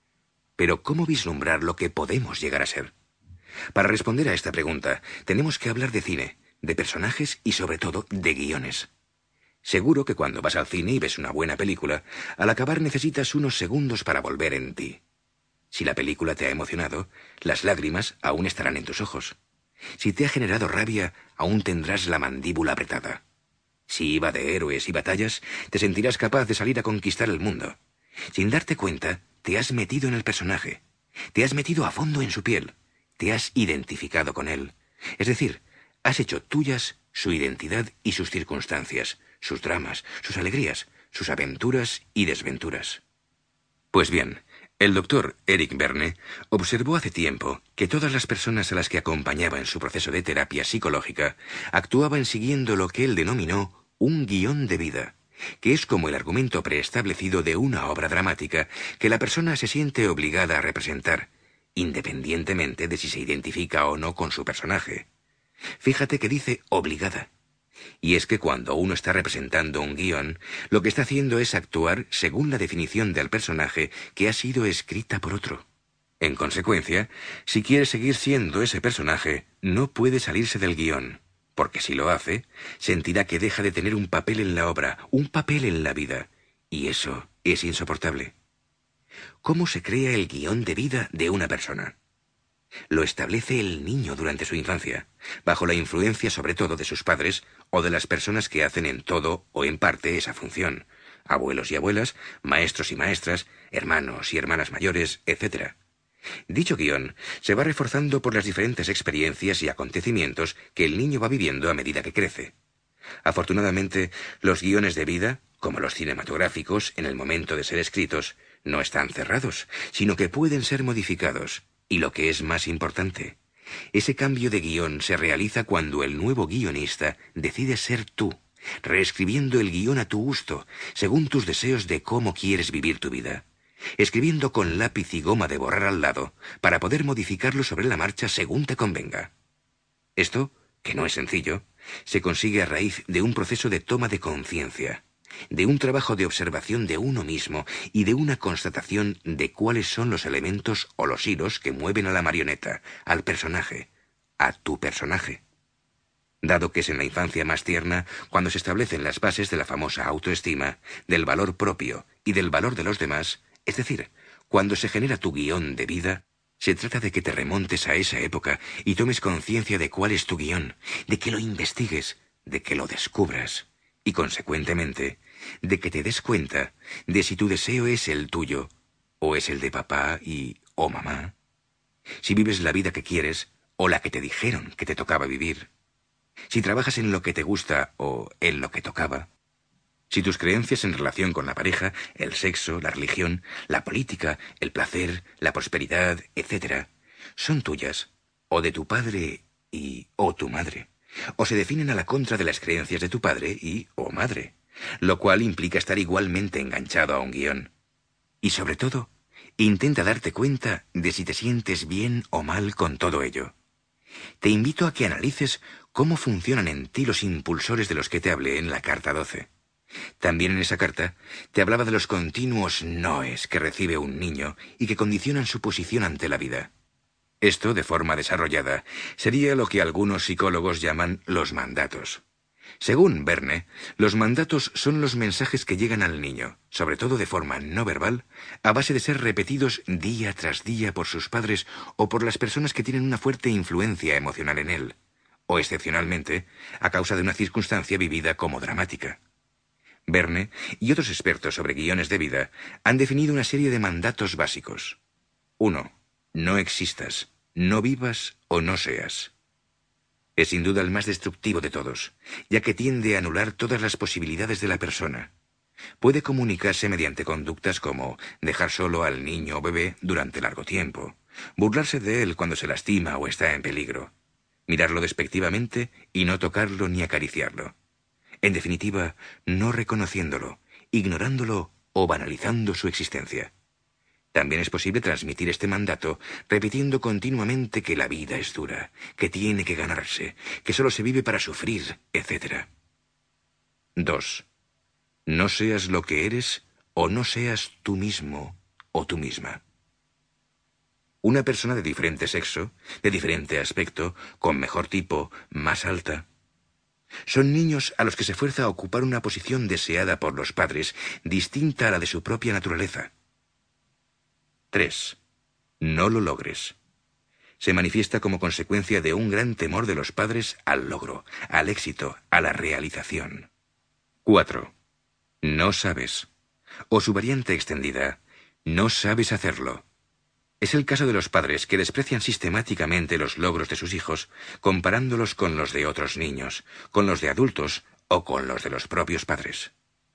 Pero ¿cómo vislumbrar lo que podemos llegar a ser? Para responder a esta pregunta, tenemos que hablar de cine, de personajes y sobre todo de guiones. Seguro que cuando vas al cine y ves una buena película, al acabar necesitas unos segundos para volver en ti. Si la película te ha emocionado, las lágrimas aún estarán en tus ojos. Si te ha generado rabia, aún tendrás la mandíbula apretada. Si iba de héroes y batallas, te sentirás capaz de salir a conquistar el mundo. Sin darte cuenta, te has metido en el personaje. Te has metido a fondo en su piel. Te has identificado con él. Es decir, has hecho tuyas su identidad y sus circunstancias, sus dramas, sus alegrías, sus aventuras y desventuras. Pues bien, el doctor Eric Berne observó hace tiempo que todas las personas a las que acompañaba en su proceso de terapia psicológica actuaban siguiendo lo que él denominó un guión de vida, que es como el argumento preestablecido de una obra dramática que la persona se siente obligada a representar, independientemente de si se identifica o no con su personaje. Fíjate que dice obligada. Y es que cuando uno está representando un guión, lo que está haciendo es actuar según la definición del personaje que ha sido escrita por otro. En consecuencia, si quiere seguir siendo ese personaje, no puede salirse del guión, porque si lo hace, sentirá que deja de tener un papel en la obra, un papel en la vida, y eso es insoportable. ¿Cómo se crea el guión de vida de una persona? Lo establece el niño durante su infancia, bajo la influencia sobre todo de sus padres o de las personas que hacen en todo o en parte esa función, abuelos y abuelas, maestros y maestras, hermanos y hermanas mayores, etcétera. Dicho guión se va reforzando por las diferentes experiencias y acontecimientos que el niño va viviendo a medida que crece. Afortunadamente, los guiones de vida, como los cinematográficos en el momento de ser escritos, no están cerrados, sino que pueden ser modificados. Y lo que es más importante, ese cambio de guión se realiza cuando el nuevo guionista decide ser tú, reescribiendo el guión a tu gusto, según tus deseos de cómo quieres vivir tu vida, escribiendo con lápiz y goma de borrar al lado, para poder modificarlo sobre la marcha según te convenga. Esto, que no es sencillo, se consigue a raíz de un proceso de toma de conciencia, de un trabajo de observación de uno mismo y de una constatación de cuáles son los elementos o los hilos que mueven a la marioneta, al personaje, a tu personaje. Dado que es en la infancia más tierna cuando se establecen las bases de la famosa autoestima, del valor propio y del valor de los demás, es decir, cuando se genera tu guión de vida, se trata de que te remontes a esa época y tomes conciencia de cuál es tu guión, de que lo investigues, de que lo descubras. Y, consecuentemente, de que te des cuenta de si tu deseo es el tuyo o es el de papá y o mamá. Si vives la vida que quieres o la que te dijeron que te tocaba vivir. Si trabajas en lo que te gusta o en lo que tocaba. Si tus creencias en relación con la pareja, el sexo, la religión, la política, el placer, la prosperidad, etcétera, son tuyas o de tu padre y o tu madre. O se definen a la contra de las creencias de tu padre y o madre, lo cual implica estar igualmente enganchado a un guión. Y sobre todo, intenta darte cuenta de si te sientes bien o mal con todo ello. Te invito a que analices cómo funcionan en ti los impulsores de los que te hablé en la carta doce. También en esa carta te hablaba de los continuos noes que recibe un niño y que condicionan su posición ante la vida. Esto, de forma desarrollada, sería lo que algunos psicólogos llaman los mandatos. Según Berne, los mandatos son los mensajes que llegan al niño, sobre todo de forma no verbal, a base de ser repetidos día tras día por sus padres o por las personas que tienen una fuerte influencia emocional en él, o excepcionalmente, a causa de una circunstancia vivida como dramática. Berne y otros expertos sobre guiones de vida han definido una serie de mandatos básicos. uno. No existas, no vivas o no seas. Es sin duda el más destructivo de todos, ya que tiende a anular todas las posibilidades de la persona. Puede comunicarse mediante conductas como dejar solo al niño o bebé durante largo tiempo, burlarse de él cuando se lastima o está en peligro, mirarlo despectivamente y no tocarlo ni acariciarlo. En definitiva, no reconociéndolo, ignorándolo o banalizando su existencia. También es posible transmitir este mandato repitiendo continuamente que la vida es dura, que tiene que ganarse, que solo se vive para sufrir, etcétera. dos. No seas lo que eres o no seas tú mismo o tú misma. Una persona de diferente sexo, de diferente aspecto, con mejor tipo, más alta, son niños a los que se fuerza a ocupar una posición deseada por los padres, distinta a la de su propia naturaleza. tres. No lo logres. Se manifiesta como consecuencia de un gran temor de los padres al logro, al éxito, a la realización. cuatro. No sabes. O su variante extendida, no sabes hacerlo. Es el caso de los padres que desprecian sistemáticamente los logros de sus hijos, comparándolos con los de otros niños, con los de adultos o con los de los propios padres.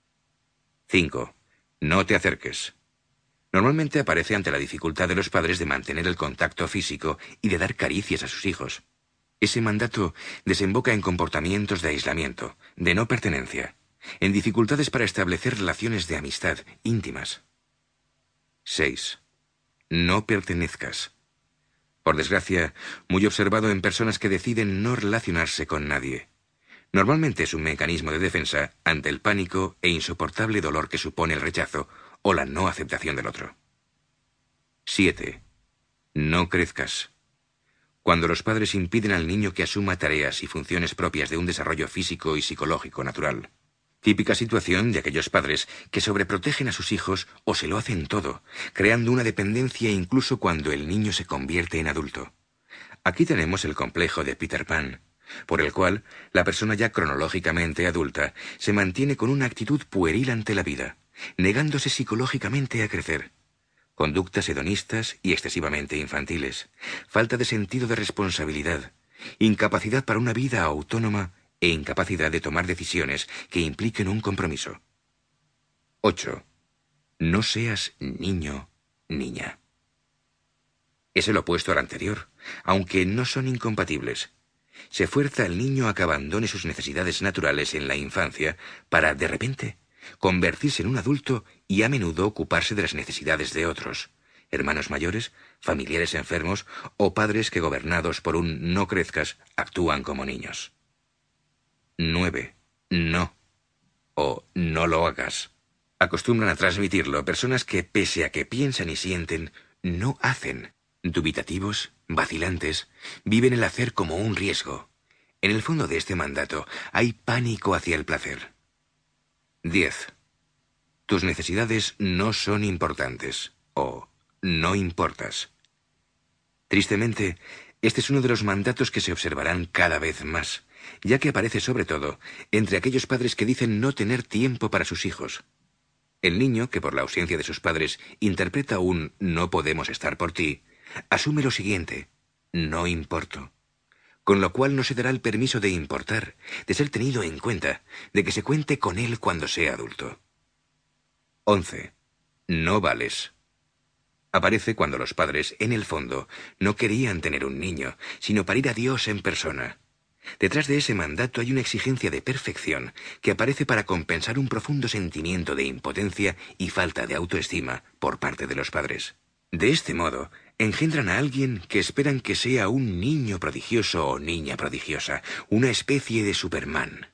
cinco. No te acerques. Normalmente aparece ante la dificultad de los padres de mantener el contacto físico y de dar caricias a sus hijos. Ese mandato desemboca en comportamientos de aislamiento, de no pertenencia, en dificultades para establecer relaciones de amistad íntimas. seis. No pertenezcas. Por desgracia, muy observado en personas que deciden no relacionarse con nadie. Normalmente es un mecanismo de defensa ante el pánico e insoportable dolor que supone el rechazo o la no aceptación del otro. siete. No crezcas. Cuando los padres impiden al niño que asuma tareas y funciones propias de un desarrollo físico y psicológico natural. Típica situación de aquellos padres que sobreprotegen a sus hijos o se lo hacen todo, creando una dependencia incluso cuando el niño se convierte en adulto. Aquí tenemos el complejo de Peter Pan, por el cual la persona ya cronológicamente adulta se mantiene con una actitud pueril ante la vida, negándose psicológicamente a crecer. Conductas hedonistas y excesivamente infantiles, falta de sentido de responsabilidad, incapacidad para una vida autónoma e incapacidad de tomar decisiones que impliquen un compromiso. ocho. No seas niño, niña. Es el opuesto al anterior, aunque no son incompatibles. Se fuerza al niño a que abandone sus necesidades naturales en la infancia para, de repente, convertirse en un adulto y a menudo ocuparse de las necesidades de otros, hermanos mayores, familiares enfermos o padres que, gobernados por un no crezcas, actúan como niños. nueve. No. O no lo hagas. Acostumbran a transmitirlo personas que, pese a que piensan y sienten, no hacen. Dubitativos, vacilantes, viven el hacer como un riesgo. En el fondo de este mandato hay pánico hacia el placer. diez. Tus necesidades no son importantes. O no importas. Tristemente, este es uno de los mandatos que se observarán cada vez más, ya que aparece sobre todo entre aquellos padres que dicen no tener tiempo para sus hijos. El niño, que por la ausencia de sus padres interpreta un no podemos estar por ti, asume lo siguiente: no importo. Con lo cual no se dará el permiso de importar, de ser tenido en cuenta, de que se cuente con él cuando sea adulto. once. No vales. Aparece cuando los padres, en el fondo, no querían tener un niño, sino parir a Dios en persona. Detrás de ese mandato hay una exigencia de perfección que aparece para compensar un profundo sentimiento de impotencia y falta de autoestima por parte de los padres. De este modo, engendran a alguien que esperan que sea un niño prodigioso o niña prodigiosa, una especie de Superman.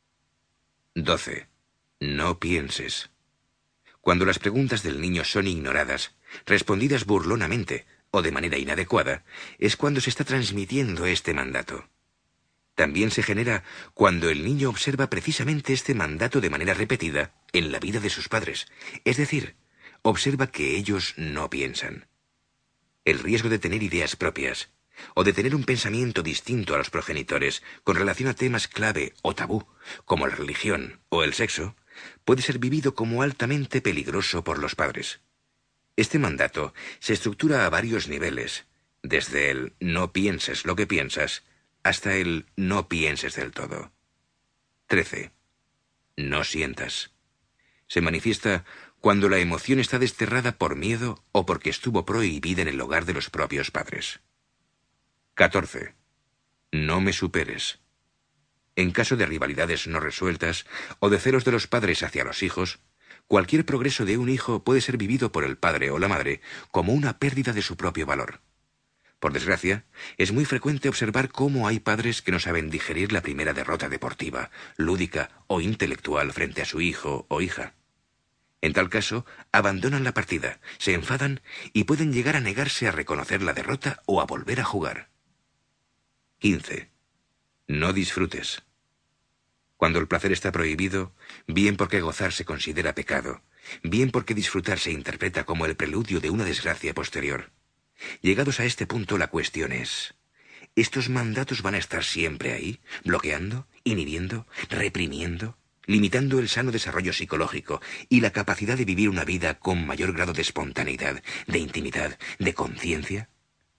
doce. No pienses. Cuando las preguntas del niño son ignoradas, respondidas burlonamente o de manera inadecuada, es cuando se está transmitiendo este mandato. También se genera cuando el niño observa precisamente este mandato de manera repetida en la vida de sus padres, es decir, observa que ellos no piensan. El riesgo de tener ideas propias, o de tener un pensamiento distinto a los progenitores con relación a temas clave o tabú, como la religión o el sexo, puede ser vivido como altamente peligroso por los padres. Este mandato se estructura a varios niveles, desde el no pienses lo que piensas hasta el no pienses del todo. trece. No sientas. Se manifiesta cuando la emoción está desterrada por miedo o porque estuvo prohibida en el hogar de los propios padres. catorce. No me superes. En caso de rivalidades no resueltas o de celos de los padres hacia los hijos, cualquier progreso de un hijo puede ser vivido por el padre o la madre como una pérdida de su propio valor. Por desgracia, es muy frecuente observar cómo hay padres que no saben digerir la primera derrota deportiva, lúdica o intelectual frente a su hijo o hija. En tal caso, abandonan la partida, se enfadan y pueden llegar a negarse a reconocer la derrota o a volver a jugar. quince. No disfrutes. Cuando el placer está prohibido, bien porque gozar se considera pecado, bien porque disfrutar se interpreta como el preludio de una desgracia posterior. Llegados a este punto, la cuestión es, ¿estos mandatos van a estar siempre ahí, bloqueando, inhibiendo, reprimiendo, limitando el sano desarrollo psicológico y la capacidad de vivir una vida con mayor grado de espontaneidad, de intimidad, de conciencia?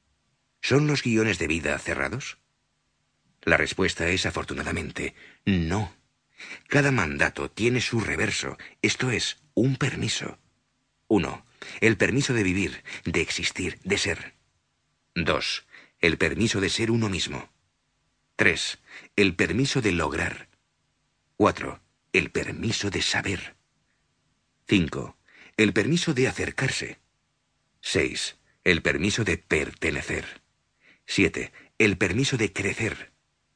¿Son los guiones de vida cerrados? La respuesta es, afortunadamente, no. Cada mandato tiene su reverso, esto es, un permiso. uno. El permiso de vivir, de existir, de ser. dos. El permiso de ser uno mismo. tres. El permiso de lograr. cuatro. El permiso de saber. cinco. El permiso de acercarse. seis. El permiso de pertenecer. siete. El permiso de crecer.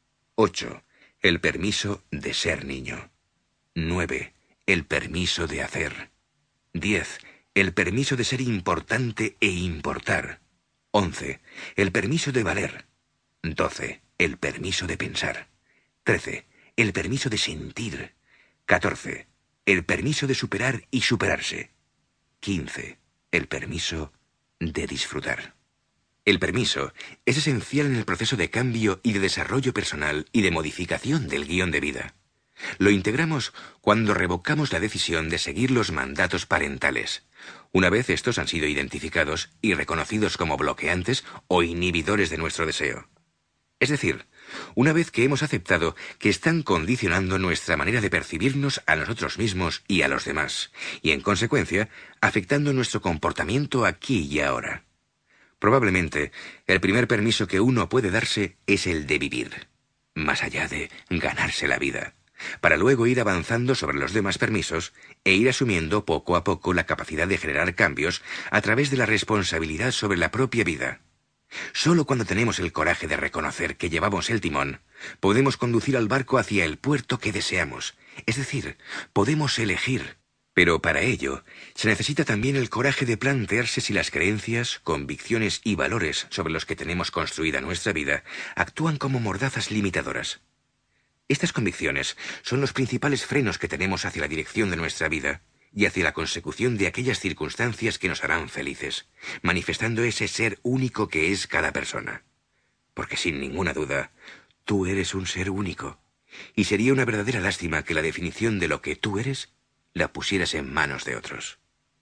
ocho. El permiso de ser niño. nueve. El permiso de hacer. diez. El permiso de ser importante e importar. once. El permiso de valer. doce. El permiso de pensar. trece. El permiso de sentir. catorce. El permiso de superar y superarse. quince. El permiso de disfrutar. El permiso es esencial en el proceso de cambio y de desarrollo personal y de modificación del guión de vida. Lo integramos cuando revocamos la decisión de seguir los mandatos parentales, una vez estos han sido identificados y reconocidos como bloqueantes o inhibidores de nuestro deseo. Es decir, una vez que hemos aceptado que están condicionando nuestra manera de percibirnos a nosotros mismos y a los demás, y en consecuencia, afectando nuestro comportamiento aquí y ahora. Probablemente, el primer permiso que uno puede darse es el de vivir, más allá de ganarse la vida, para luego ir avanzando sobre los demás permisos e ir asumiendo poco a poco la capacidad de generar cambios a través de la responsabilidad sobre la propia vida. Solo cuando tenemos el coraje de reconocer que llevamos el timón, podemos conducir al barco hacia el puerto que deseamos, es decir, podemos elegir. Pero para ello, se necesita también el coraje de plantearse si las creencias, convicciones y valores sobre los que tenemos construida nuestra vida actúan como mordazas limitadoras. Estas convicciones son los principales frenos que tenemos hacia la dirección de nuestra vida y hacia la consecución de aquellas circunstancias que nos harán felices, manifestando ese ser único que es cada persona. Porque sin ninguna duda, tú eres un ser único, y sería una verdadera lástima que la definición de lo que tú eres la pusieras en manos de otros.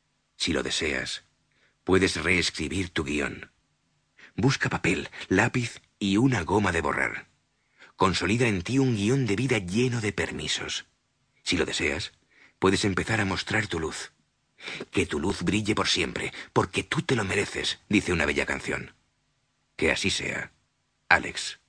Si lo deseas, puedes reescribir tu guión. Busca papel, lápiz y una goma de borrar. Consolida en ti un guión de vida lleno de permisos. Si lo deseas, puedes empezar a mostrar tu luz. Que tu luz brille por siempre, porque tú te lo mereces, dice una bella canción. Que así sea, Alex.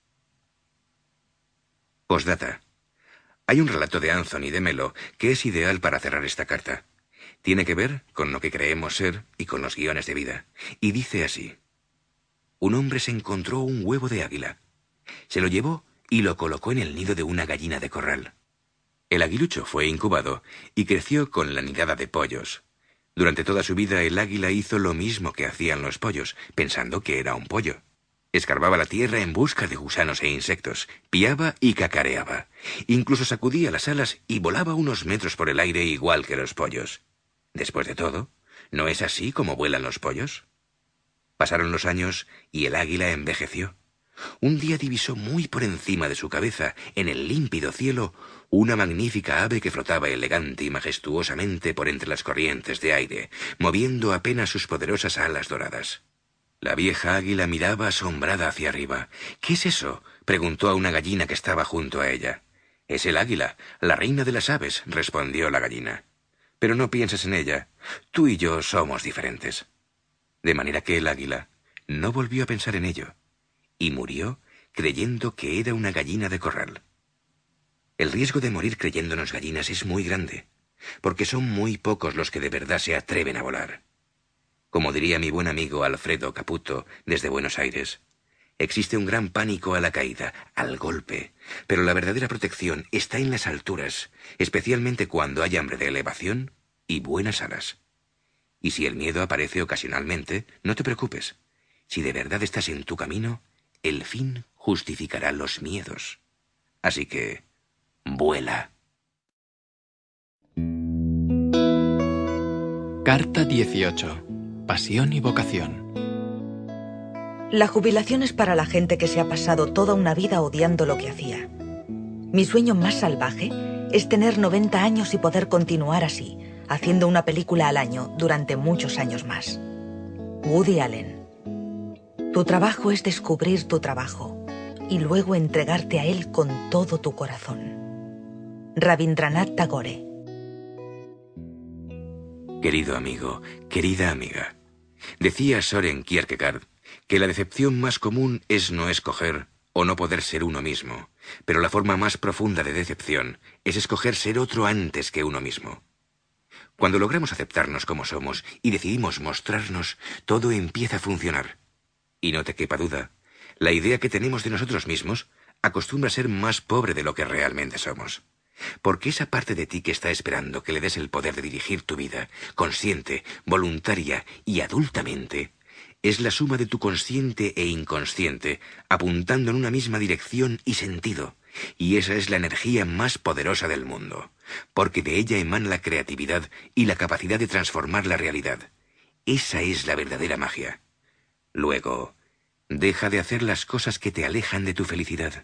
Postdata. Hay un relato de Anthony de Melo que es ideal para cerrar esta carta. Tiene que ver con lo que creemos ser y con los guiones de vida. Y dice así. Un hombre se encontró un huevo de águila. Se lo llevó y lo colocó en el nido de una gallina de corral. El aguilucho fue incubado y creció con la nidada de pollos. Durante toda su vida el águila hizo lo mismo que hacían los pollos, pensando que era un pollo. Escarbaba la tierra en busca de gusanos e insectos, piaba y cacareaba. Incluso sacudía las alas y volaba unos metros por el aire igual que los pollos. Después de todo, ¿no es así como vuelan los pollos? Pasaron los años y el águila envejeció. Un día divisó muy por encima de su cabeza, en el límpido cielo, una magnífica ave que flotaba elegante y majestuosamente por entre las corrientes de aire, moviendo apenas sus poderosas alas doradas. La vieja águila miraba asombrada hacia arriba. «¿Qué es eso?», preguntó a una gallina que estaba junto a ella. «Es el águila, la reina de las aves», respondió la gallina. pero no pienses en ella. Tú y yo somos diferentes. De manera que el águila no volvió a pensar en ello, y murió creyendo que era una gallina de corral. El riesgo de morir creyéndonos gallinas es muy grande, porque son muy pocos los que de verdad se atreven a volar. Como diría mi buen amigo Alfredo Caputo desde Buenos Aires, existe un gran pánico a la caída, al golpe, pero la verdadera protección está en las alturas, especialmente cuando hay hambre de elevación y buenas alas. Y si el miedo aparece ocasionalmente, no te preocupes. Si de verdad estás en tu camino, el fin justificará los miedos. Así que, vuela. Carta dieciocho. Pasión y vocación. La jubilación es para la gente que se ha pasado toda una vida odiando lo que hacía. Mi sueño más salvaje es tener noventa años y poder continuar así, haciendo una película al año durante muchos años más. Woody Allen. Tu trabajo es descubrir tu trabajo y luego entregarte a él con todo tu corazón. Rabindranath Tagore. Querido amigo, querida amiga, decía Søren Kierkegaard que la decepción más común es no escoger o no poder ser uno mismo, pero la forma más profunda de decepción es escoger ser otro antes que uno mismo. Cuando logramos aceptarnos como somos y decidimos mostrarnos, todo empieza a funcionar. Y no te quepa duda, la idea que tenemos de nosotros mismos acostumbra a ser más pobre de lo que realmente somos. Porque esa parte de ti que está esperando que le des el poder de dirigir tu vida, consciente, voluntaria y adultamente, es la suma de tu consciente e inconsciente, apuntando en una misma dirección y sentido, y esa es la energía más poderosa del mundo, porque de ella emana la creatividad y la capacidad de transformar la realidad. Esa es la verdadera magia. Luego, deja de hacer las cosas que te alejan de tu felicidad.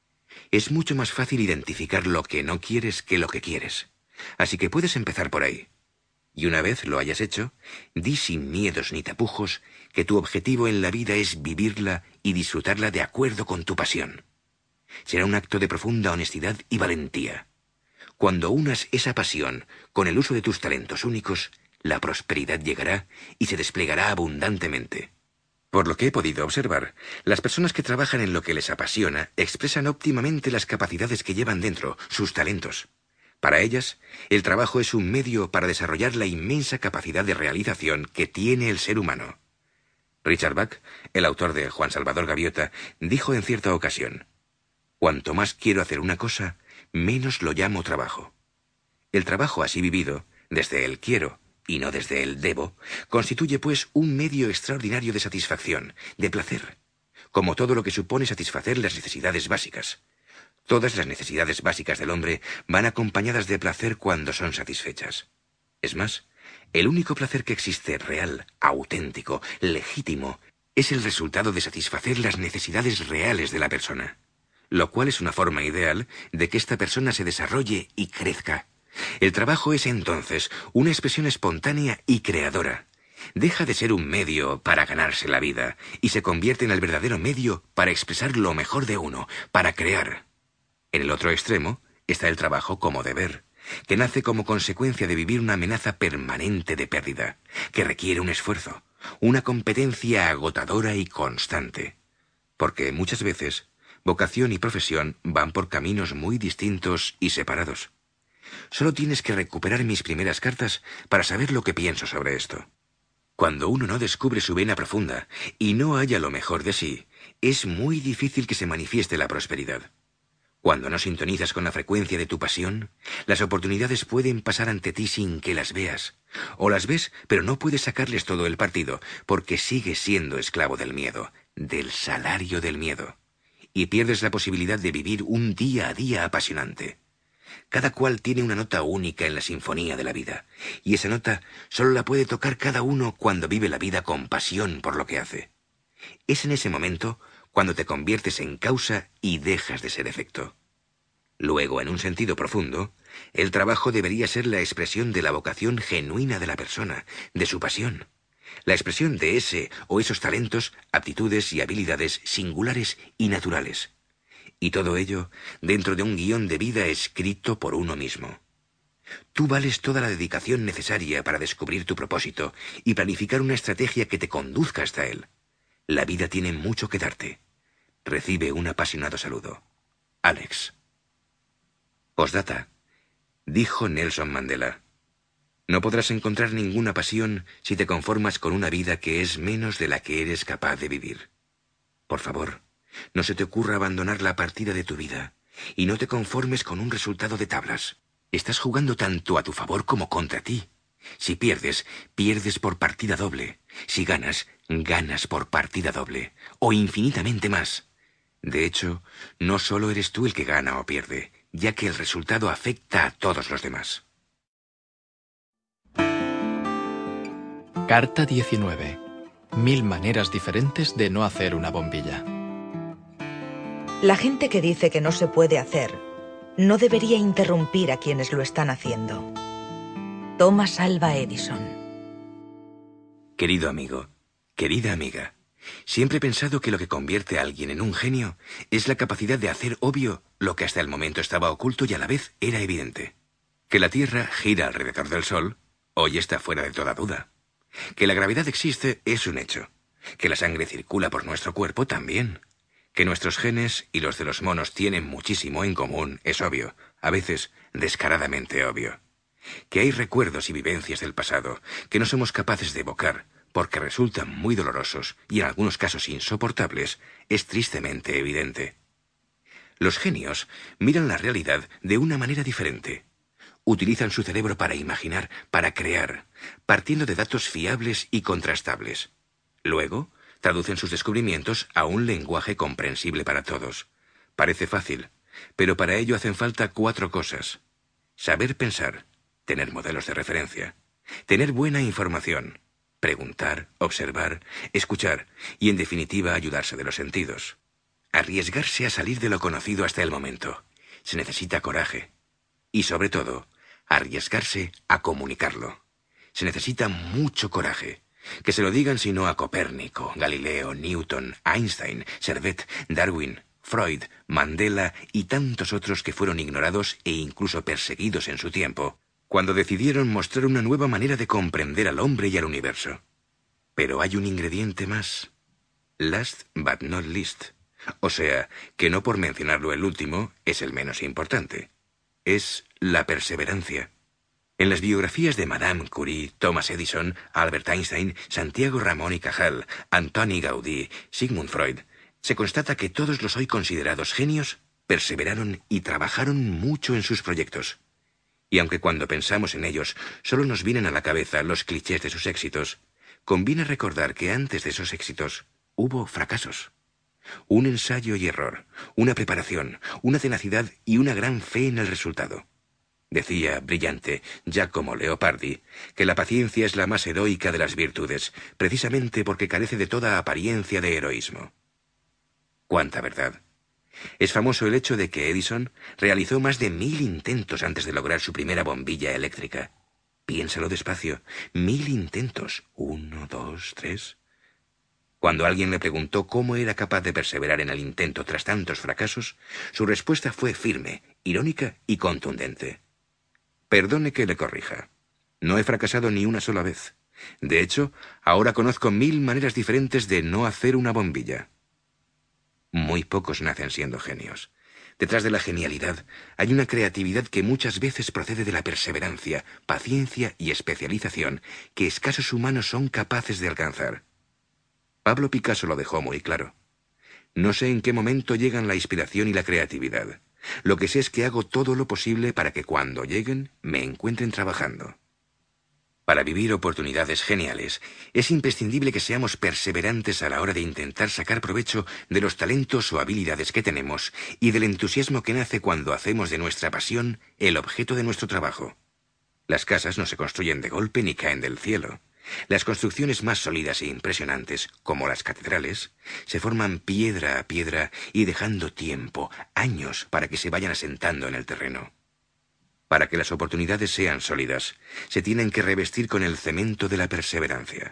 Es mucho más fácil identificar lo que no quieres que lo que quieres. Así que puedes empezar por ahí. Y una vez lo hayas hecho, di sin miedos ni tapujos que tu objetivo en la vida es vivirla y disfrutarla de acuerdo con tu pasión. Será un acto de profunda honestidad y valentía. Cuando unas esa pasión con el uso de tus talentos únicos, la prosperidad llegará y se desplegará abundantemente. Por lo que he podido observar, las personas que trabajan en lo que les apasiona expresan óptimamente las capacidades que llevan dentro, sus talentos. Para ellas, el trabajo es un medio para desarrollar la inmensa capacidad de realización que tiene el ser humano. Richard Bach, el autor de Juan Salvador Gaviota, dijo en cierta ocasión: «Cuanto más quiero hacer una cosa, menos lo llamo trabajo». El trabajo así vivido, desde el quiero, y no desde el debo, constituye pues un medio extraordinario de satisfacción, de placer, como todo lo que supone satisfacer las necesidades básicas. Todas las necesidades básicas del hombre van acompañadas de placer cuando son satisfechas. Es más, el único placer que existe real, auténtico, legítimo, es el resultado de satisfacer las necesidades reales de la persona, lo cual es una forma ideal de que esta persona se desarrolle y crezca. El trabajo es entonces una expresión espontánea y creadora. Deja de ser un medio para ganarse la vida y se convierte en el verdadero medio para expresar lo mejor de uno, para crear. En el otro extremo está el trabajo como deber, que nace como consecuencia de vivir una amenaza permanente de pérdida, que requiere un esfuerzo, una competencia agotadora y constante. Porque muchas veces, vocación y profesión van por caminos muy distintos y separados. Solo tienes que recuperar mis primeras cartas para saber lo que pienso sobre esto. Cuando uno no descubre su vena profunda y no halla lo mejor de sí, es muy difícil que se manifieste la prosperidad. Cuando no sintonizas con la frecuencia de tu pasión, las oportunidades pueden pasar ante ti sin que las veas. O las ves, pero no puedes sacarles todo el partido, porque sigues siendo esclavo del miedo, del salario del miedo. Y pierdes la posibilidad de vivir un día a día apasionante. Cada cual tiene una nota única en la sinfonía de la vida, y esa nota solo la puede tocar cada uno cuando vive la vida con pasión por lo que hace. Es en ese momento cuando te conviertes en causa y dejas de ser efecto. Luego, en un sentido profundo, el trabajo debería ser la expresión de la vocación genuina de la persona, de su pasión, la expresión de ese o esos talentos, aptitudes y habilidades singulares y naturales. Y todo ello dentro de un guión de vida escrito por uno mismo. Tú vales toda la dedicación necesaria para descubrir tu propósito y planificar una estrategia que te conduzca hasta él. La vida tiene mucho que darte. Recibe un apasionado saludo. Alex. Postdata. Dijo Nelson Mandela: no podrás encontrar ninguna pasión si te conformas con una vida que es menos de la que eres capaz de vivir. Por favor, no se te ocurra abandonar la partida de tu vida y no te conformes con un resultado de tablas. Estás jugando tanto a tu favor como contra ti. Si pierdes, pierdes por partida doble. Si ganas, ganas por partida doble, o infinitamente más. De hecho, no solo eres tú el que gana o pierde, ya que el resultado afecta a todos los demás. Carta diecinueve. Mil maneras diferentes de no hacer una bombilla. La gente que dice que no se puede hacer no debería interrumpir a quienes lo están haciendo. Thomas Alva Edison. Querido amigo, querida amiga, siempre he pensado que lo que convierte a alguien en un genio es la capacidad de hacer obvio lo que hasta el momento estaba oculto y a la vez era evidente. Que la Tierra gira alrededor del Sol, hoy está fuera de toda duda. Que la gravedad existe es un hecho. Que la sangre circula por nuestro cuerpo también. Que nuestros genes y los de los monos tienen muchísimo en común es obvio, a veces descaradamente obvio. Que hay recuerdos y vivencias del pasado que no somos capaces de evocar porque resultan muy dolorosos y en algunos casos insoportables, es tristemente evidente. Los genios miran la realidad de una manera diferente. Utilizan su cerebro para imaginar, para crear, partiendo de datos fiables y contrastables. Luego, traducen sus descubrimientos a un lenguaje comprensible para todos. Parece fácil, pero para ello hacen falta cuatro cosas. Saber pensar, tener modelos de referencia, tener buena información, preguntar, observar, escuchar y, en definitiva, ayudarse de los sentidos. Arriesgarse a salir de lo conocido hasta el momento. Se necesita coraje. Y, sobre todo, arriesgarse a comunicarlo. Se necesita mucho coraje. Que se lo digan si no a Copérnico, Galileo, Newton, Einstein, Servet, Darwin, Freud, Mandela y tantos otros que fueron ignorados e incluso perseguidos en su tiempo, cuando decidieron mostrar una nueva manera de comprender al hombre y al universo. Pero hay un ingrediente más. Last but not least. O sea, que no por mencionarlo el último, es el menos importante. Es la perseverancia. En las biografías de Madame Curie, Thomas Edison, Albert Einstein, Santiago Ramón y Cajal, Antoni Gaudí, Sigmund Freud, se constata que todos los hoy considerados genios perseveraron y trabajaron mucho en sus proyectos. Y aunque cuando pensamos en ellos solo nos vienen a la cabeza los clichés de sus éxitos, conviene recordar que antes de esos éxitos hubo fracasos. Un ensayo y error, una preparación, una tenacidad y una gran fe en el resultado. Decía, brillante, Giacomo Leopardi, que la paciencia es la más heroica de las virtudes, precisamente porque carece de toda apariencia de heroísmo. ¡Cuánta verdad! Es famoso el hecho de que Edison realizó más de mil intentos antes de lograr su primera bombilla eléctrica. Piénsalo despacio. Mil intentos. Uno, dos, tres. Cuando alguien le preguntó cómo era capaz de perseverar en el intento tras tantos fracasos, su respuesta fue firme, irónica y contundente. Perdone que le corrija. No he fracasado ni una sola vez. De hecho, ahora conozco mil maneras diferentes de no hacer una bombilla. Muy pocos nacen siendo genios. Detrás de la genialidad hay una creatividad que muchas veces procede de la perseverancia, paciencia y especialización que escasos humanos son capaces de alcanzar. Pablo Picasso lo dejó muy claro. No sé en qué momento llegan la inspiración y la creatividad. Lo que sé es que hago todo lo posible para que cuando lleguen me encuentren trabajando. Para vivir oportunidades geniales, es imprescindible que seamos perseverantes a la hora de intentar sacar provecho de los talentos o habilidades que tenemos y del entusiasmo que nace cuando hacemos de nuestra pasión el objeto de nuestro trabajo. Las casas no se construyen de golpe ni caen del cielo. Las construcciones más sólidas e impresionantes, como las catedrales, se forman piedra a piedra y dejando tiempo, años, para que se vayan asentando en el terreno. Para que las oportunidades sean sólidas, se tienen que revestir con el cemento de la perseverancia.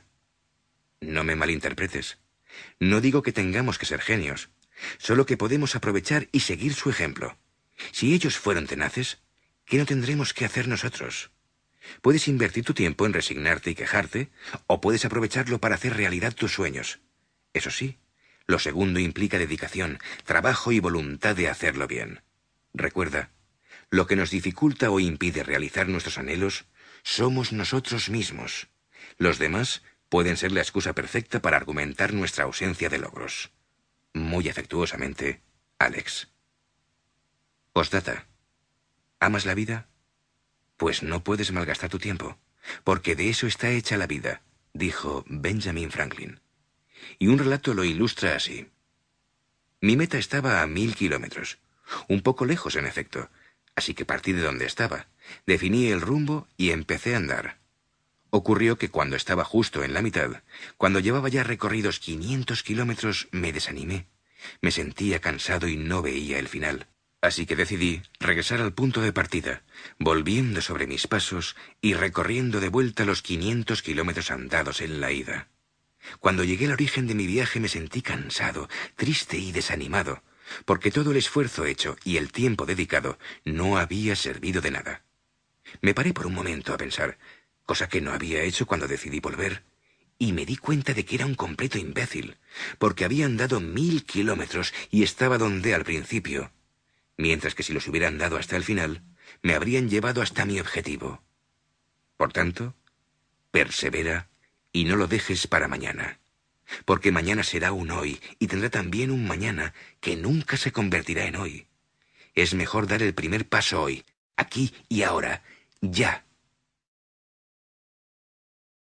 No me malinterpretes. No digo que tengamos que ser genios, solo que podemos aprovechar y seguir su ejemplo. Si ellos fueron tenaces, que no tendremos que hacer nosotros. Puedes invertir tu tiempo en resignarte y quejarte, o puedes aprovecharlo para hacer realidad tus sueños. Eso sí, lo segundo implica dedicación, trabajo y voluntad de hacerlo bien. Recuerda, lo que nos dificulta o impide realizar nuestros anhelos somos nosotros mismos. Los demás pueden ser la excusa perfecta para argumentar nuestra ausencia de logros. Muy afectuosamente, Alex. Postdata. ¿Amas la vida? Pues no puedes malgastar tu tiempo, porque de eso está hecha la vida, dijo Benjamin Franklin. Y un relato lo ilustra así. Mi meta estaba a mil kilómetros, un poco lejos en efecto, así que partí de donde estaba, definí el rumbo y empecé a andar. Ocurrió que cuando estaba justo en la mitad, cuando llevaba ya recorridos quinientos kilómetros, me desanimé. Me sentía cansado y no veía el final. Así que decidí regresar al punto de partida, volviendo sobre mis pasos y recorriendo de vuelta los quinientos kilómetros andados en la ida. Cuando llegué al origen de mi viaje me sentí cansado, triste y desanimado, porque todo el esfuerzo hecho y el tiempo dedicado no había servido de nada. Me paré por un momento a pensar, cosa que no había hecho cuando decidí volver, y me di cuenta de que era un completo imbécil, porque había andado mil kilómetros y estaba donde al principio, mientras que si los hubieran dado hasta el final, me habrían llevado hasta mi objetivo. Por tanto, persevera y no lo dejes para mañana, porque mañana será un hoy y tendrá también un mañana que nunca se convertirá en hoy. Es mejor dar el primer paso hoy, aquí y ahora, ya,